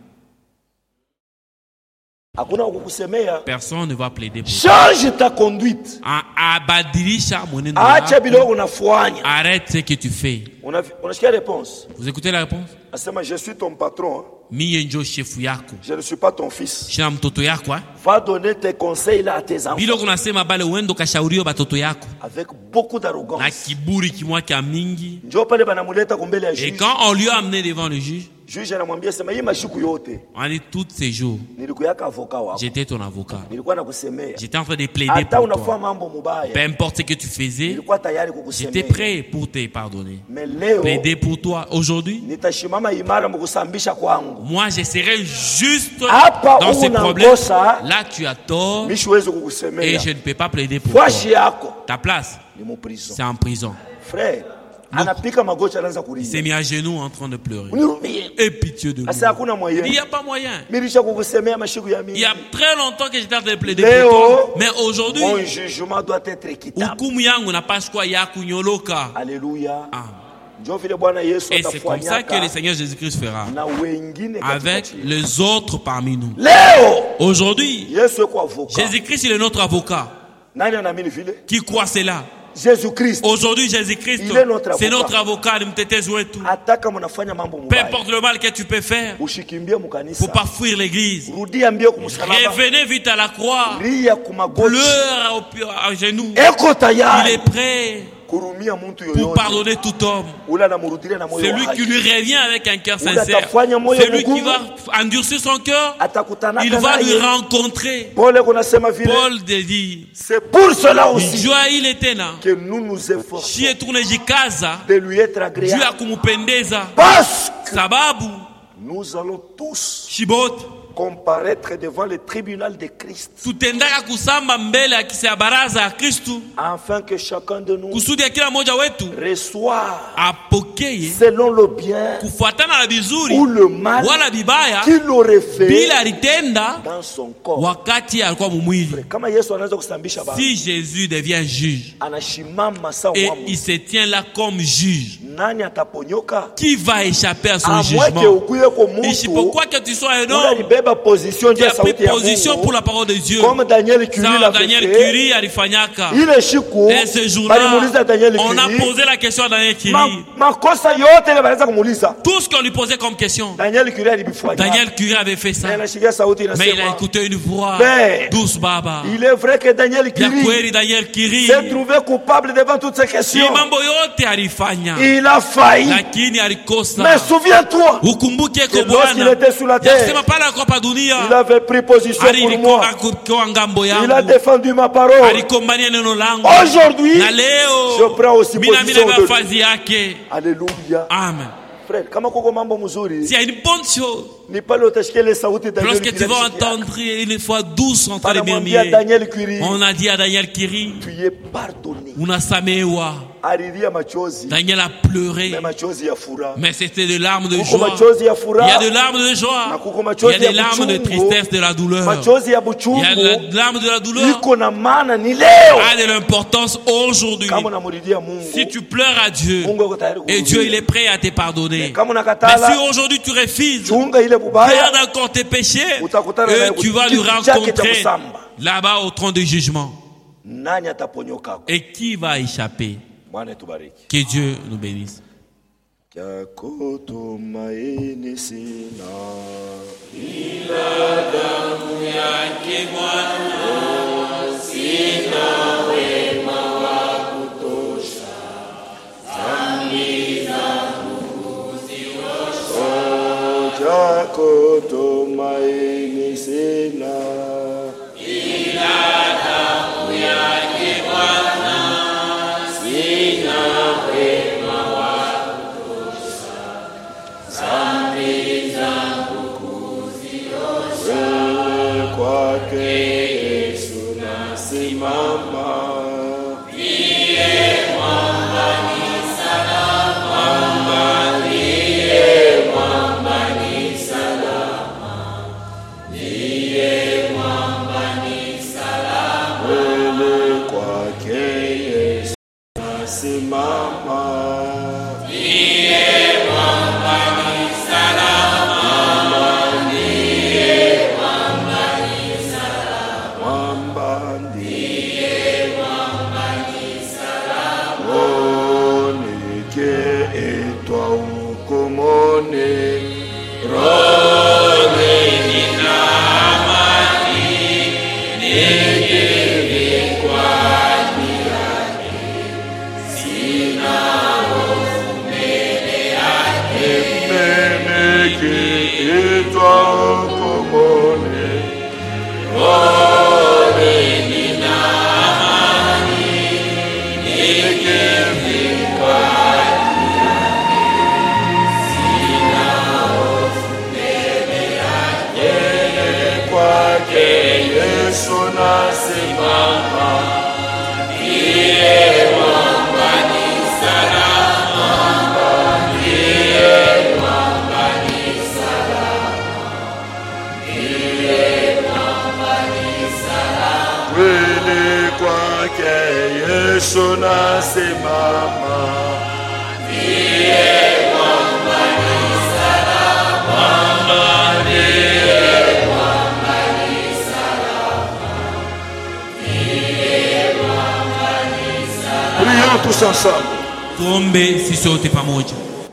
Hakuna kukusemea. Personne ne va plaider pour toi. Change ta conduite. Abadilisha mwenendo Acha wako. bilo unafanya. Arrête ce que tu fais. Unasikia réponse. Vous écoutez la réponse? Asema je suis ton patron. Hein. Mie njo shefu yako. Je ne suis pas ton fils. Shina mtoto yako. Va donner tes conseils là à tes enfants. Bilo kunasema bale uendo kashaurio batoto yako. Avec beaucoup Na d'arrogance. kiburi kimwa kia mingi. Njoo pale banamuleta kumbele ya Et juge. quand on lui a amené devant le juge, Juge anamwambia sema hii mashiku yote on dit tous ces jours, nilikuyaka avocat wako. j'étais ton avocat. Nilikuwa nakusemea. J'étais en train de plaider Hata pour unafanya toi. mambo Peu mubaya. importe ce que tu faisais, Nilikuwa tayari j'étais kukusemea. prêt pour te pardonner. Mais leo Plaider pour toi. Aujourd'hui, nitashimama imara mkusambisha kwangu. moi je serai juste Hapa dans ces una problèmes. ngosa. Là tu as tort Mishiwezi et kukusemea. je ne peux pas plaider pour toi. Fwashi yako Ta place, ni mu prison. c'est en prison. Frère, anapika magoti anaanza Il s'est kulia. mis à genoux en train de pleurer. Unirumie. Et pitié de Asa nous. hakuna moyen. Il n'y a pas moyen. Milisha kukusemea mashiku ya Il mimi. y a très longtemps que j'étais en train de plaider Léo, pour toi. Mais aujourd'hui, mon jugement doit être équitable. hukumu yangu napashwa ya kunyoloka. Alléluia. Ah. Njoo vile Bwana Yesu Et c'est comme ça que le atafanyaka Seigneur Jésus-Christ fera. na wengine Avec katikati. les autres parmi nous. Leo Aujourd'hui, Yesu yuko avocat. Jésus-Christ il est notre avocat. Nani anaamini vile? Qui croit cela? Jésus-Christ. Aujourd'hui, Jésus-Christ, Il est notre c'est avocat. notre avocat. Ni mtetezi wetu. Hata kama unafanya mambo Peu mubaya, importe le mal que tu peux faire, ushikimbie mukanisa. faut pas fuir l'église. Rudia mbio kumsalaba. Revenez vite à la croix. Ria kumagoti. Pleure à genoux. Eko Il tayari est prêt kurumia muntu pour yoyote. pardonner tout homme. Ula namurudilia na moyo Celui wa qui haki. lui revient avec un cœur Ula sincère. atafanya moyo Celui qui mgumu. va endurcir son cœur, Atakutanaka il va lui naye. rencontrer. Paul kunasema vile. Paul dit, C'est pour cela aussi jua ile tena, que nous nous efforçons shie tunajikaza de lui être juu ya agréable. kumupendeza, Parce que sababu nous allons tous shibote comparaître devant le tribunal de Christ. tutendaka kusamba mbele ya kisa ya baraza ya Kristu, Afin que chacun de nous kusudi ya kila mmoja wetu reçoive apokee selon le bien kufuatana na vizuri ou le mal wala vibaya qu'il aurait fait bila alitenda dans son corps. wakati alikuwa mumwili. Kama Yesu anaweza kusambisha baba, Si Jésus devient juge anashimama sawa et mwamu. il se tient là comme juge, Nani ataponyoka? qui va échapper à son Amweke jugement? ukuye kwa mtu Isipokuwa que tu sois un ule homme alibeba position qui juu a ya pris sauti ya position pour Mungu. la parole de Dieu. Comme Daniel Curie Ça, l'avait Daniel fait. Curie alifanyaka. Ile siku Et ce jour-là, balimuuliza Daniel on a Curie, posé la question à Daniel Curie. makosa yote ile banaweza kumuuliza. Tout ce qu'on lui posait comme question, Daniel Curie alibifanya. Daniel Curie avait fait ça. Na anashikia sauti Mais il a inasema, écouté une voix Mais, douce, Baba. il est vrai que Daniel Ya Curie kweli Daniel Curie, s'est trouvé coupable devant toutes ces hii questions. mambo yote alifanya, Il a failli. lakini alikosa. Mais souviens-toi, Ukumbuke que ko lorsqu'il Bwana était sur la terre, yasema pale alikuwa pa il dunia, avait pris position pour moi. alikuwa ngambo Il a yangu, défendu ma parole. alikombania neno langu. Aujourd'hui, Na leo je prends aussi mimi position de nafasi yake. Alléluia. Amen. Frère, kama kuko mambo mzuri, S'il y a une bonne chose, ni pale utashikia ile sauti Daniel lorsque Curie tu vas alishikia. entendre une fois douce en train de Anamwambia murmurer, Daniel Curie, on a dit à Daniel Curie, tu es pardonné. unasamehewa. Alilia machozi, Daniel a pleuré, mais machozi ya furaha. mais c'était des larmes de Kuko joie. machozi ya Il y a furaha, des larmes de joie, na kuko il y machozi a des ya larmes de buchungu. tristesse, de la douleur. Machozi ya Il y a buchungu des larmes de la douleur, iko na maana ni leo. a de l'importance aujourd'hui. Kama unamrudia Mungu, Si tu pleures à Dieu, Mungu yuko tayari et Dieu il kukurudia. est prêt à te pardonner. Kama Mais unakatala, si aujourd'hui tu refuses, chunga ile bubaya, regarde encore tes péchés, utakutana naye et tu vas lui kiti chake cha rencontrer kusamba. là-bas au trône de jugement. Nani ataponyoka? Et qui va échapper? Bwana tubariki. Que Dieu nous bénisse. Kyako tumaini sina, kyako tumaini sina, kwake Yesu nasimama. Yesu nasimama, ndiye mwamba ni salama, ndiye mwamba ni salama, ndiye mwamba ni salama. Prions tous ensemble. Tuombe sisi sote pamoja.